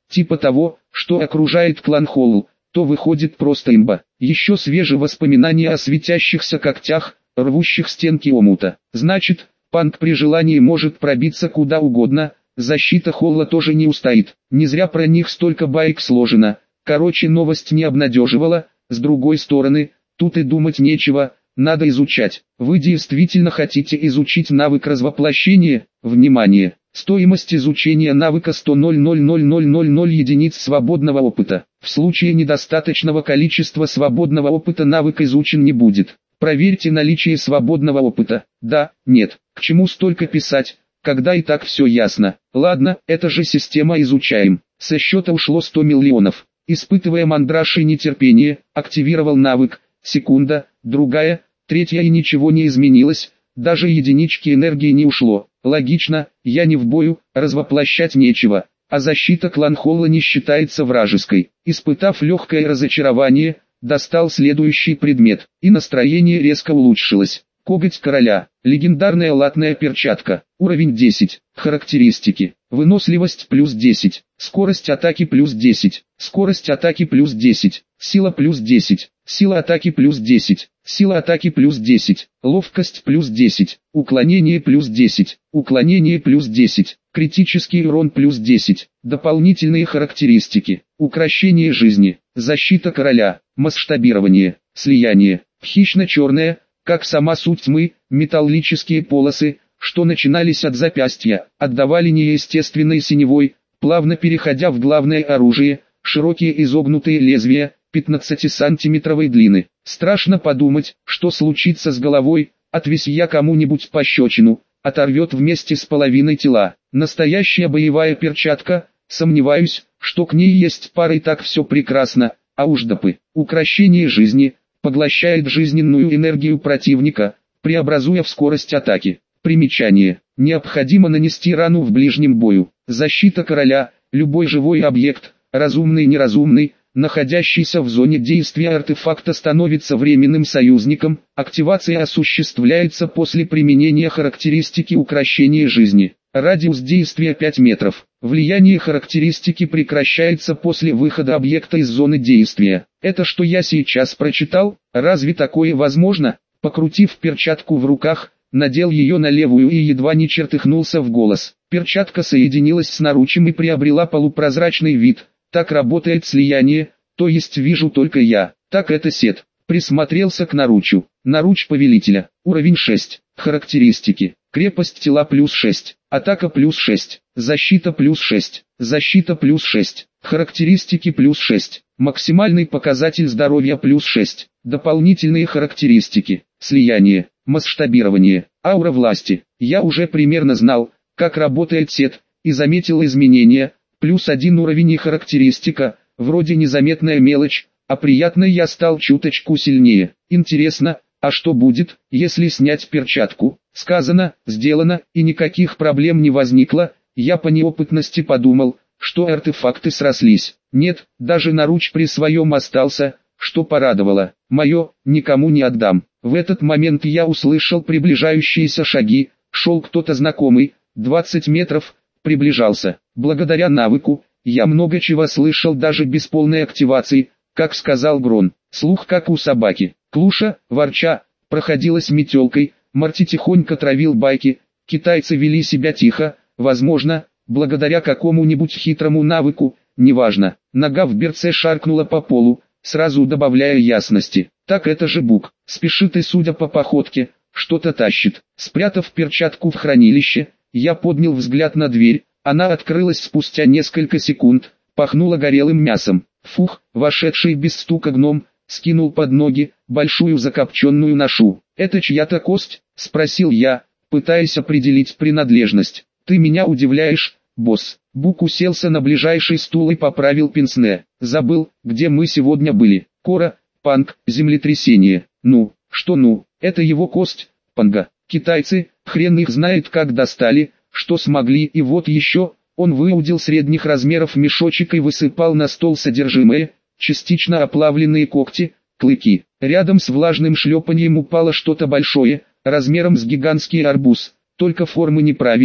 типа того, что окружает клан Холл, то выходит просто имба. Еще свежие воспоминания о светящихся когтях, рвущих стенки омута. Значит, Панк при желании может пробиться куда угодно, защита Холла тоже не устоит. Не зря про них столько баек сложено. Короче, новость не обнадеживала. С другой стороны, тут и думать нечего, надо изучать. Вы действительно хотите изучить навык развоплощения? Внимание! Стоимость изучения навыка 100 00000 единиц свободного опыта. В случае недостаточного количества свободного опыта навык изучен не будет. Проверьте наличие свободного опыта. Да, нет. К чему столько писать, когда и так все ясно? Ладно, это же система изучаем. Со счета ушло 100 миллионов. Испытывая мандраж и нетерпение, активировал навык. Секунда, другая, третья и ничего не изменилось. Даже единички энергии не ушло. Логично, я не в бою, развоплощать нечего. А защита клан Холла не считается вражеской. Испытав легкое разочарование, достал следующий предмет, и настроение резко улучшилось. Коготь короля. Легендарная латная перчатка. Уровень 10. Характеристики. Выносливость плюс 10. Скорость атаки плюс 10. Скорость атаки плюс 10. Сила плюс 10. Сила атаки плюс 10. Сила атаки плюс 10. Ловкость плюс 10. Уклонение плюс 10. Уклонение плюс 10. Критический урон плюс 10. Дополнительные характеристики. Укрощение жизни. Защита короля. Масштабирование. Слияние. Хищно-черное, как сама суть тьмы, металлические полосы, что начинались от запястья, отдавали неестественной синевой, плавно переходя в главное оружие, широкие изогнутые лезвия, 15-сантиметровой длины. Страшно подумать, что случится с головой, отвеси я кому-нибудь пощечину, оторвет вместе с половиной тела. Настоящая боевая перчатка, сомневаюсь, что к ней есть пара и так все прекрасно, а уж допы. Укрощение жизни. Поглощает жизненную энергию противника, преобразуя в скорость атаки. Примечание. Необходимо нанести рану в ближнем бою. Защита короля. Любой живой объект, разумный-неразумный, находящийся в зоне действия артефакта становится временным союзником. Активация осуществляется после применения характеристики укрощения жизни. Радиус действия 5 метров. Влияние характеристики прекращается после выхода объекта из зоны действия. Это что я сейчас прочитал? Разве такое возможно? Покрутив перчатку в руках, надел ее на левую и едва не чертыхнулся в голос. Перчатка соединилась с наручем и приобрела полупрозрачный вид. Так работает слияние, то есть вижу только я. Так это сет. Присмотрелся к наручу. Наруч повелителя. Уровень 6. Характеристики. Крепость тела плюс 6. Атака плюс 6. Защита плюс 6. Защита плюс 6. Характеристики плюс 6. Максимальный показатель здоровья плюс 6. Дополнительные характеристики. Слияние. Масштабирование. Аура власти. Я уже примерно знал, как работает сет, и заметил изменения. Плюс 1 уровень и характеристика. Вроде незаметная мелочь, а приятной я стал чуточку сильнее. Интересно, а что будет, если снять перчатку? Сказано, сделано, и никаких проблем не возникло. Я по неопытности подумал, что артефакты срослись. Нет, даже наруч при своем остался, что порадовало. Мое, никому не отдам. В этот момент я услышал приближающиеся шаги. Шел кто-то знакомый, 20 метров, приближался. Благодаря навыку, я много чего слышал даже без полной активации, как сказал Грон. Слух как у собаки. Клуша, ворча, проходилась метелкой. Марти тихонько травил байки. Китайцы вели себя тихо, возможно, благодаря какому-нибудь хитрому навыку, неважно. Нога в берце шаркнула по полу, сразу добавляя ясности. Так это же Бук. Спешит и, судя по походке, что-то тащит. Спрятав перчатку в хранилище, я поднял взгляд на дверь. Она открылась спустя несколько секунд, пахнула горелым мясом. Фух, вошедший без стука гном скинул под ноги большую закопченную ношу. «Это чья-то кость?» — спросил я, пытаясь определить принадлежность. «Ты меня удивляешь, босс». Бук уселся на ближайший стул и поправил пенсне. «Забыл, где мы сегодня были. Кора, Панк, землетрясение. Ну, что ну, это его кость, Панга. Китайцы, хрен их знает как достали, что смогли, и вот еще». Он выудил средних размеров мешочек и высыпал на стол содержимое, частично оплавленные когти, клыки. Рядом с влажным шлепаньем упало что-то большое, размером с гигантский арбуз, только формы неправильной,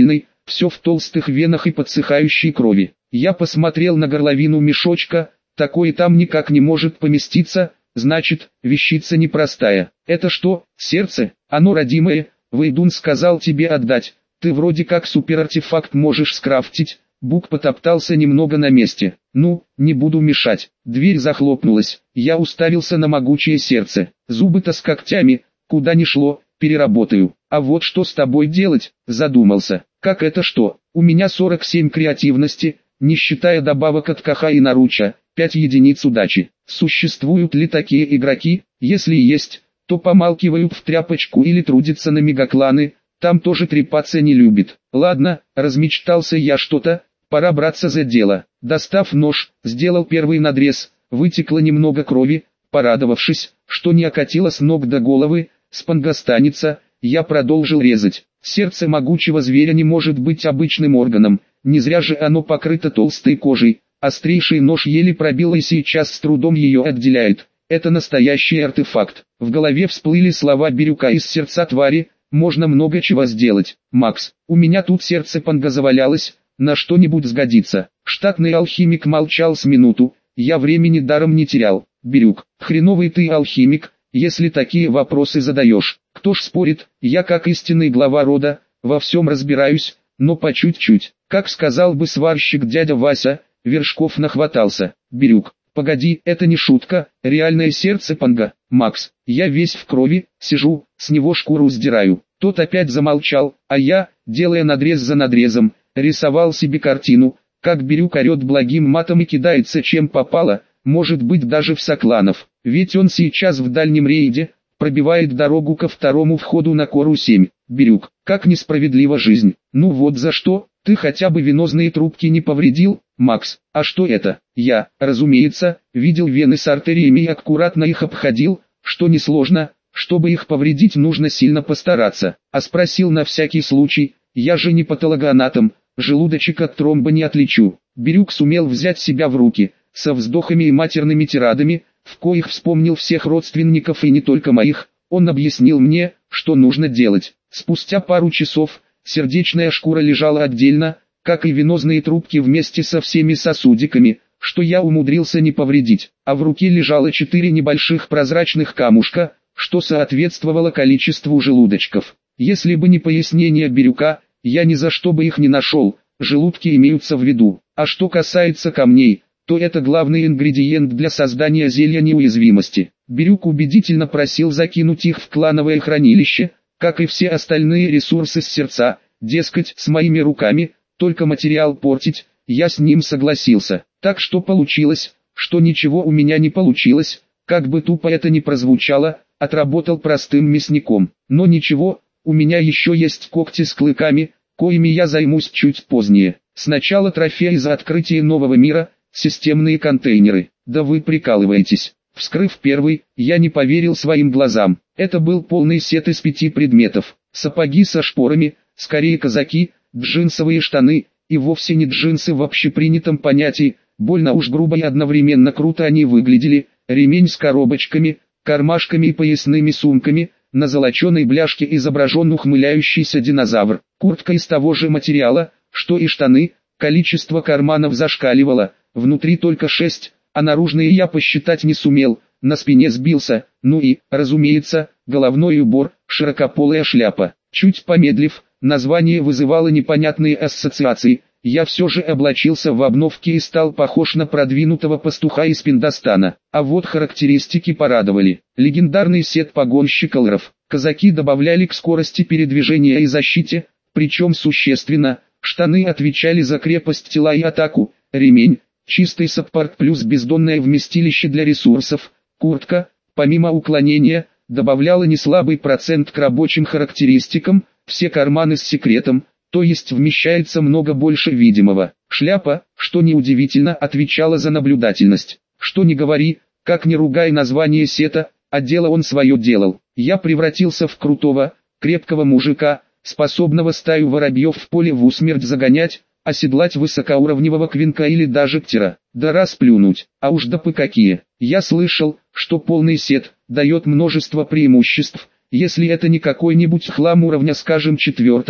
все в толстых венах и подсыхающей крови. Я посмотрел на горловину мешочка, такое там никак не может поместиться, значит, вещица непростая. Это что, сердце? Оно родимое, Вейдун сказал тебе отдать, ты вроде как суперартефакт можешь скрафтить. Бук потоптался немного на месте. Ну, не буду мешать. Дверь захлопнулась. Я уставился на могучее сердце. Зубы-то с когтями, куда ни шло, переработаю. А вот что с тобой делать, задумался. Как это что? У меня 47 креативности, не считая добавок от Каха и Наруча, 5 единиц удачи. Существуют ли такие игроки? Если есть, то помалкивают в тряпочку или трудятся на мегакланы, там тоже трепаться не любит. Ладно, размечтался я что-то. Пора браться за дело. Достав нож, сделал первый надрез, вытекло немного крови, порадовавшись, что не окатило с ног до головы, спангостаница, я продолжил резать. Сердце могучего зверя не может быть обычным органом, не зря же оно покрыто толстой кожей, острейший нож еле пробил и сейчас с трудом ее отделяет. Это настоящий артефакт. В голове всплыли слова Бирюка из сердца твари, можно много чего сделать. Макс, у меня тут сердце панга завалялось, на что-нибудь сгодится. Штатный алхимик молчал с минуту, я времени даром не терял. Бирюк, хреновый ты алхимик, если такие вопросы задаешь. Кто ж спорит, я как истинный глава рода, во всем разбираюсь, но по чуть-чуть. Как сказал бы сварщик дядя Вася, вершков нахватался. Бирюк, погоди, это не шутка, реальное сердце панга. Макс, я весь в крови, сижу, с него шкуру сдираю. Тот опять замолчал, а я, делая надрез за надрезом, рисовал себе картину, как Бирюк орет благим матом и кидается чем попало, может быть даже в Сокланов, ведь он сейчас в дальнем рейде, пробивает дорогу ко второму входу на Кору-7. Бирюк, как несправедлива жизнь, ну вот за что, ты хотя бы венозные трубки не повредил, Макс, а что это? Я, разумеется, видел вены с артериями и аккуратно их обходил, что несложно, чтобы их повредить нужно сильно постараться, а спросил на всякий случай, я же не патологоанатом, желудочек от тромба не отличу. Бирюк сумел взять себя в руки, со вздохами и матерными тирадами, в коих вспомнил всех родственников и не только моих, он объяснил мне, что нужно делать. Спустя пару часов, сердечная шкура лежала отдельно, как и венозные трубки вместе со всеми сосудиками, что я умудрился не повредить, а в руке лежало 4 небольших прозрачных камушка, что соответствовало количеству желудочков. Если бы не пояснение Бирюка, я ни за что бы их не нашел, желудки имеются в виду. А что касается камней, то это главный ингредиент для создания зелья неуязвимости. Бирюк убедительно просил закинуть их в клановое хранилище, как и все остальные ресурсы с сердца, дескать, с моими руками, только материал портить, я с ним согласился. Так что получилось, что ничего у меня не получилось, как бы тупо это ни прозвучало, отработал простым мясником. Но ничего, у меня еще есть когти с клыками, коими я займусь чуть позднее. Сначала трофеи за открытие нового мира, системные контейнеры. Да вы прикалываетесь. Вскрыв первый, я не поверил своим глазам. Это был полный сет из 5 предметов. Сапоги со шпорами, скорее казаки, джинсовые штаны, и вовсе не джинсы в общепринятом понятии, больно уж грубо и одновременно круто они выглядели, ремень с коробочками, кармашками и поясными сумками, на золоченой бляшке изображен ухмыляющийся динозавр, куртка из того же материала, что и штаны, количество карманов зашкаливало, внутри только 6, а наружные я посчитать не сумел, на спине сбился, ну и, разумеется, головной убор, широкополая шляпа. Чуть помедлив, название вызывало непонятные ассоциации, я все же облачился в обновки и стал похож на продвинутого пастуха из Пиндостана. А вот характеристики порадовали. Легендарный сет погонщиков. Казаки добавляли к скорости передвижения и защите, причем существенно. Штаны отвечали за крепость тела и атаку. Ремень, чистый саппорт плюс бездонное вместилище для ресурсов. Куртка, помимо уклонения, добавляла неслабый процент к рабочим характеристикам. Все карманы с секретом, то есть вмещается много больше видимого. Шляпа, что неудивительно, отвечала за наблюдательность. Что ни говори, как ни ругай название сета, а дело он свое делал. Я превратился в крутого, крепкого мужика, способного стаю воробьев в поле в усмерть загонять, оседлать высокоуровневого квинка или даже птера, да расплюнуть. А уж допы какие. Я слышал, что полный сет дает множество преимуществ, если это не какой-нибудь хлам уровня, скажем, 4,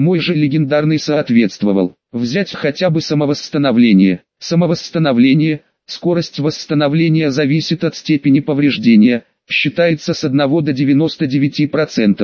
мой же легендарный соответствовал. Взять хотя бы самовосстановление. Самовосстановление, скорость восстановления зависит от степени повреждения, считается с 1 до 99%.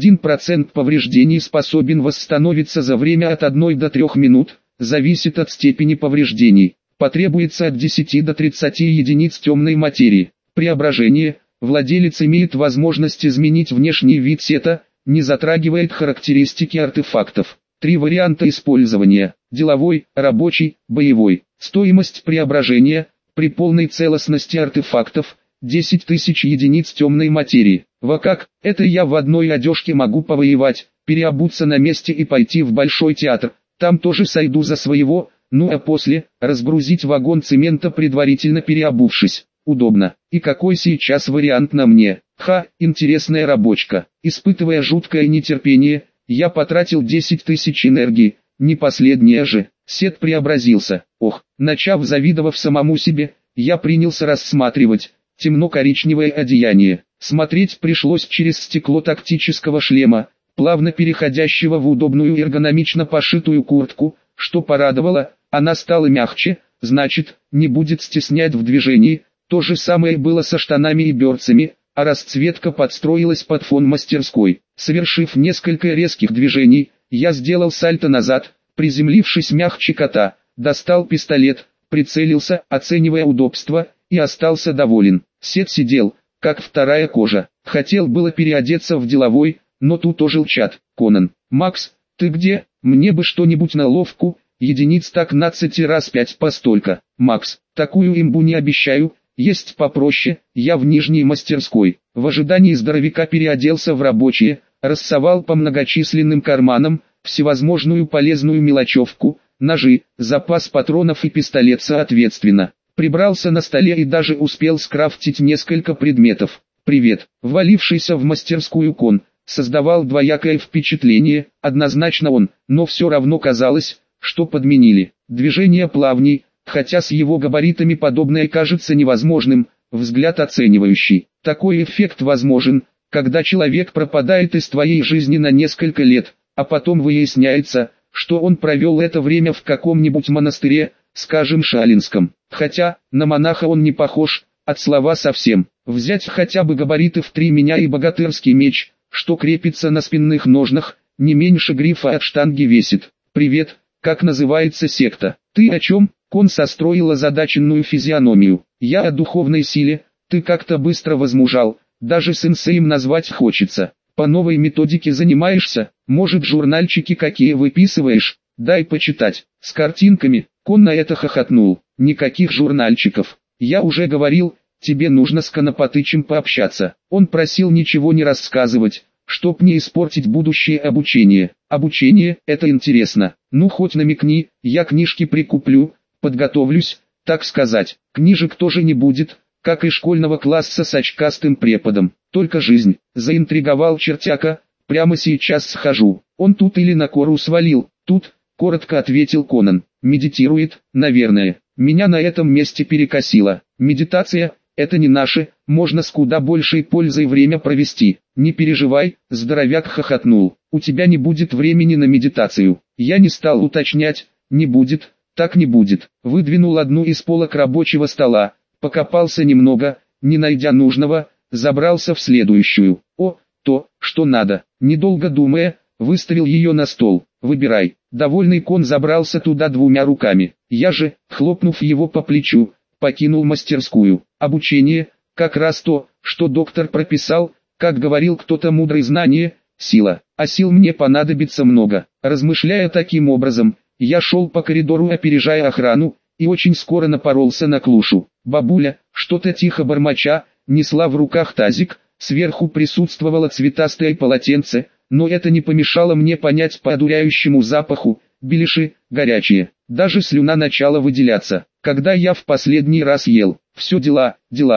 1% повреждений способен восстановиться за время от 1 до 3 минут, зависит от степени повреждений. Потребуется от 10 до 30 единиц темной материи. Преображение. Владелец имеет возможность изменить внешний вид сета, не затрагивает характеристики артефактов. 3 варианта использования: деловой, рабочий, боевой. Стоимость преображения, при полной целостности артефактов, 10 тысяч единиц темной материи. Во как, это я в одной одежке могу повоевать, переобуться на месте и пойти в Большой театр, там тоже сойду за своего, ну а после, разгрузить вагон цемента предварительно переобувшись. Удобно. И какой сейчас вариант на мне? Интересная рабочка. Испытывая жуткое нетерпение, я потратил 10 тысяч энергии, не последнее же. Сет преобразился. Начав завидовав самому себе, я принялся рассматривать темно-коричневое одеяние. Смотреть пришлось через стекло тактического шлема, плавно переходящего в удобную эргономично пошитую куртку, что порадовало, она стала мягче, значит, не будет стеснять в движении. То же самое было со штанами и берцами, а расцветка подстроилась под фон мастерской. Совершив несколько резких движений, я сделал сальто назад, приземлившись мягче кота, достал пистолет, прицелился, оценивая удобство, и остался доволен. Сет сидел, как вторая кожа. Хотел было переодеться в деловой, но тут ожил чат. Конан: «Макс, ты где? Мне бы что-нибудь на ловку, единиц так 15 раз 5 постолько». «Макс, такую имбу не обещаю. Есть попроще, я в нижней мастерской». В ожидании здоровяка переоделся в рабочее, рассовал по многочисленным карманам всевозможную полезную мелочевку, ножи, запас патронов и пистолет соответственно. Прибрался на столе и даже успел скрафтить несколько предметов. «Привет». Ввалившийся в мастерскую Кон создавал двоякое впечатление, однозначно он, но все равно казалось, что подменили. Движение плавней, хотя с его габаритами подобное кажется невозможным, взгляд оценивающий. Такой эффект возможен, когда человек пропадает из твоей жизни на несколько лет, а потом выясняется, что он провел это время в каком-нибудь монастыре, скажем шаолинском. Хотя, на монаха он не похож, от слова совсем. Взять хотя бы габариты в 3 меня и богатырский меч, что крепится на спинных ножнах, не меньше грифа от штанги весит. «Привет, как называется секта?» «Ты о чем?» Кон состроил озадаченную физиономию. «Я о духовной силе, ты как-то быстро возмужал, даже сенсеем назвать хочется. По новой методике занимаешься, может журнальчики какие выписываешь, дай почитать». «С картинками?» Кон на это хохотнул. «Никаких журнальчиков. Я уже говорил, тебе нужно с Конопатычем пообщаться. Он просил ничего не рассказывать, чтоб не испортить будущее обучение». «Обучение, это интересно. Ну хоть намекни, я книжки прикуплю, подготовлюсь, так сказать». «Книжек тоже не будет, как и школьного класса с очкастым преподом, только жизнь». Заинтриговал чертяка. «Прямо сейчас схожу». «Он тут или на кору свалил?» «Тут», коротко ответил Конан. «Медитирует, наверное». Меня на этом месте перекосило. «Медитация – это не наше, можно с куда большей пользой время провести». «Не переживай», здоровяк хохотнул. «У тебя не будет времени на медитацию». Я не стал уточнять. «Не будет, так не будет». Выдвинул одну из полок рабочего стола, покопался немного, не найдя нужного, забрался в следующую. То, что надо. Недолго думая, выставил ее на стол. «Выбирай». Довольный Кон забрался туда 2 руками. Я же, хлопнув его по плечу, покинул мастерскую. Обучение, как раз то, что доктор прописал, как говорил кто-то мудрый: знание, сила. А сил мне понадобится много. Размышляя таким образом, я шел по коридору, опережая охрану, и очень скоро напоролся на Клушу. Бабуля, что-то тихо бормоча, несла в руках тазик, сверху присутствовало цветастое полотенце, но это не помешало мне понять по одуряющему запаху: беляши, горячие. Даже слюна начала выделяться. Когда я в последний раз ел? Все дела.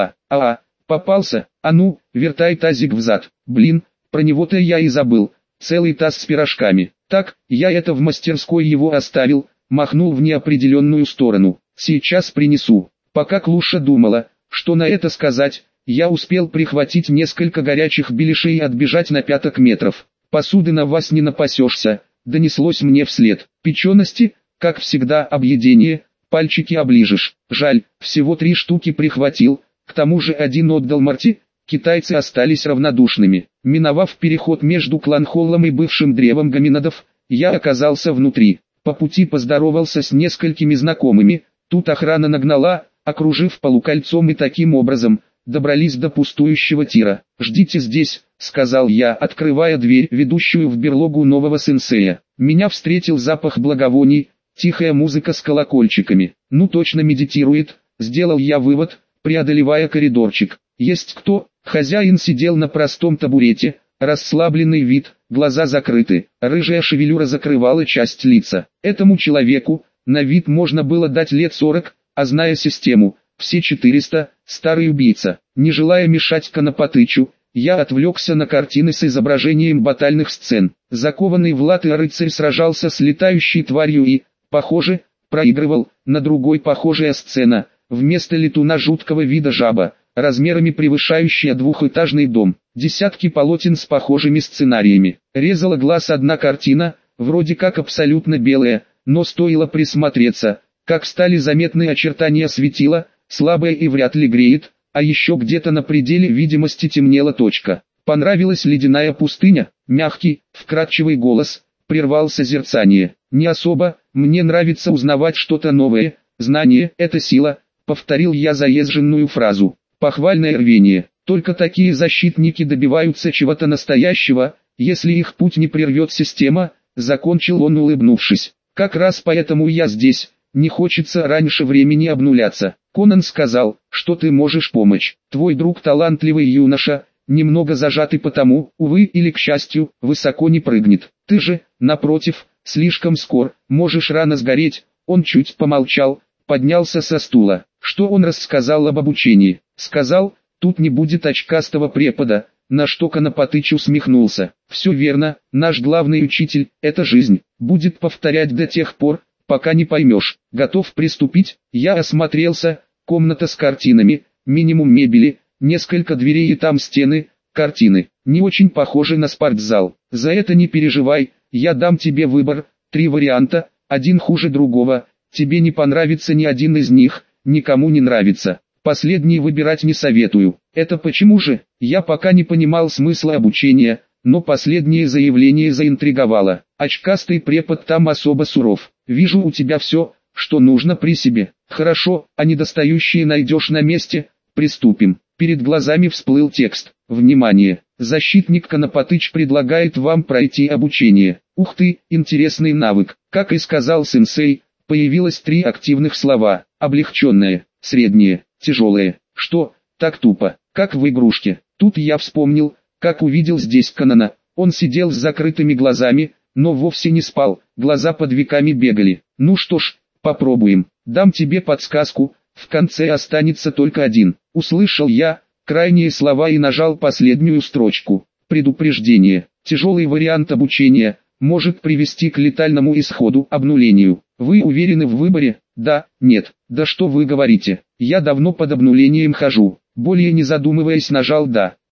Попался. А ну, вертай тазик взад. Блин, про него-то я и забыл. Целый таз с пирожками. Так, я это в мастерской его оставил, махнул в неопределенную сторону. Сейчас принесу. Пока Клуша думала, что на это сказать, я успел прихватить несколько горячих беляшей и отбежать на 5 метров. Посуды на вас не напасешься, донеслось мне вслед. Печености, как всегда, объедение, пальчики оближешь. Жаль, всего 3 штуки прихватил, к тому же один отдал Марти. Китайцы остались равнодушными. Миновав переход между Кланхоллом и бывшим древом гоминидов, я оказался внутри. По пути поздоровался с несколькими знакомыми, тут охрана нагнала, окружив полукольцом, и таким образом добрались до пустующего тира. «Ждите здесь», — сказал я, открывая дверь, ведущую в берлогу нового сенсея. Меня встретил запах благовоний, тихая музыка с колокольчиками. «Ну точно медитирует», — сделал я вывод, преодолевая коридорчик. «Есть кто?» Хозяин сидел на простом табурете, расслабленный вид, глаза закрыты, рыжая шевелюра закрывала часть лица. Этому человеку, на вид можно было дать лет 40, а зная систему, все 400, старый убийца. Не желая мешать Конопатычу, я отвлекся на картины с изображением батальных сцен. Закованный в латы рыцарь сражался с летающей тварью и, похоже, проигрывал. На другой похожая сцена, вместо летуна жуткого вида жаба, размерами превышающая двухэтажный дом. Десятки полотен с похожими сценариями. Резала глаз одна картина, вроде как абсолютно белая, но стоило присмотреться, как стали заметны очертания светила, слабое и вряд ли греет, а еще где-то на пределе видимости темнела точка. Понравилась ледяная пустыня? Мягкий, вкрадчивый голос прервал созерцание. Не особо, мне нравится узнавать что-то новое, знание – это сила, повторил я заезженную фразу. Похвальное рвение. Только такие защитники добиваются чего-то настоящего, если их путь не прервет система, закончил он, улыбнувшись. Как раз поэтому я здесь, не хочется раньше времени обнуляться. Конан сказал, что ты можешь помочь. Твой друг талантливый юноша, немного зажатый потому, увы или к счастью, высоко не прыгнет. Ты же, напротив, слишком скор, можешь рано сгореть. Он чуть помолчал, поднялся со стула. Что он рассказал об обучении? Сказал, тут не будет очкастого препода, на что Конопатыч усмехнулся. Все верно, наш главный учитель, это жизнь, будет повторять до тех пор, пока не поймешь. Готов приступить? Я осмотрелся, комната с картинами, минимум мебели, несколько дверей и там стены, картины. Не очень похожи на спортзал. За это не переживай, я дам тебе выбор, 3 варианта, один хуже другого, тебе не понравится ни один из них, никому не нравится. Последний выбирать не советую. Это почему же? Я пока не понимал смысла обучения, но последнее заявление заинтриговало. Очкастый препод там особо суров. Вижу, у тебя все, что нужно при себе. Хорошо, а недостающие найдешь на месте. Приступим. Перед глазами всплыл текст. Внимание! Защитник Конопатыч предлагает вам пройти обучение. Ух ты, интересный навык. Как и сказал сенсей, появилось 3 активных слова. Облегченное, среднее, тяжелое. Что, так тупо, как в игрушке. Тут я вспомнил, как увидел здесь Конана. Он сидел с закрытыми глазами, но вовсе не спал, глаза под веками бегали. Ну что ж, попробуем. Дам тебе подсказку, в конце останется только один. Услышал я крайние слова и нажал последнюю строчку. Предупреждение. Тяжелый вариант обучения может привести к летальному исходу, обнулению. Вы уверены в выборе? Да, нет. Да что вы говорите? Я давно под обнулением хожу. Более не задумываясь нажал «да».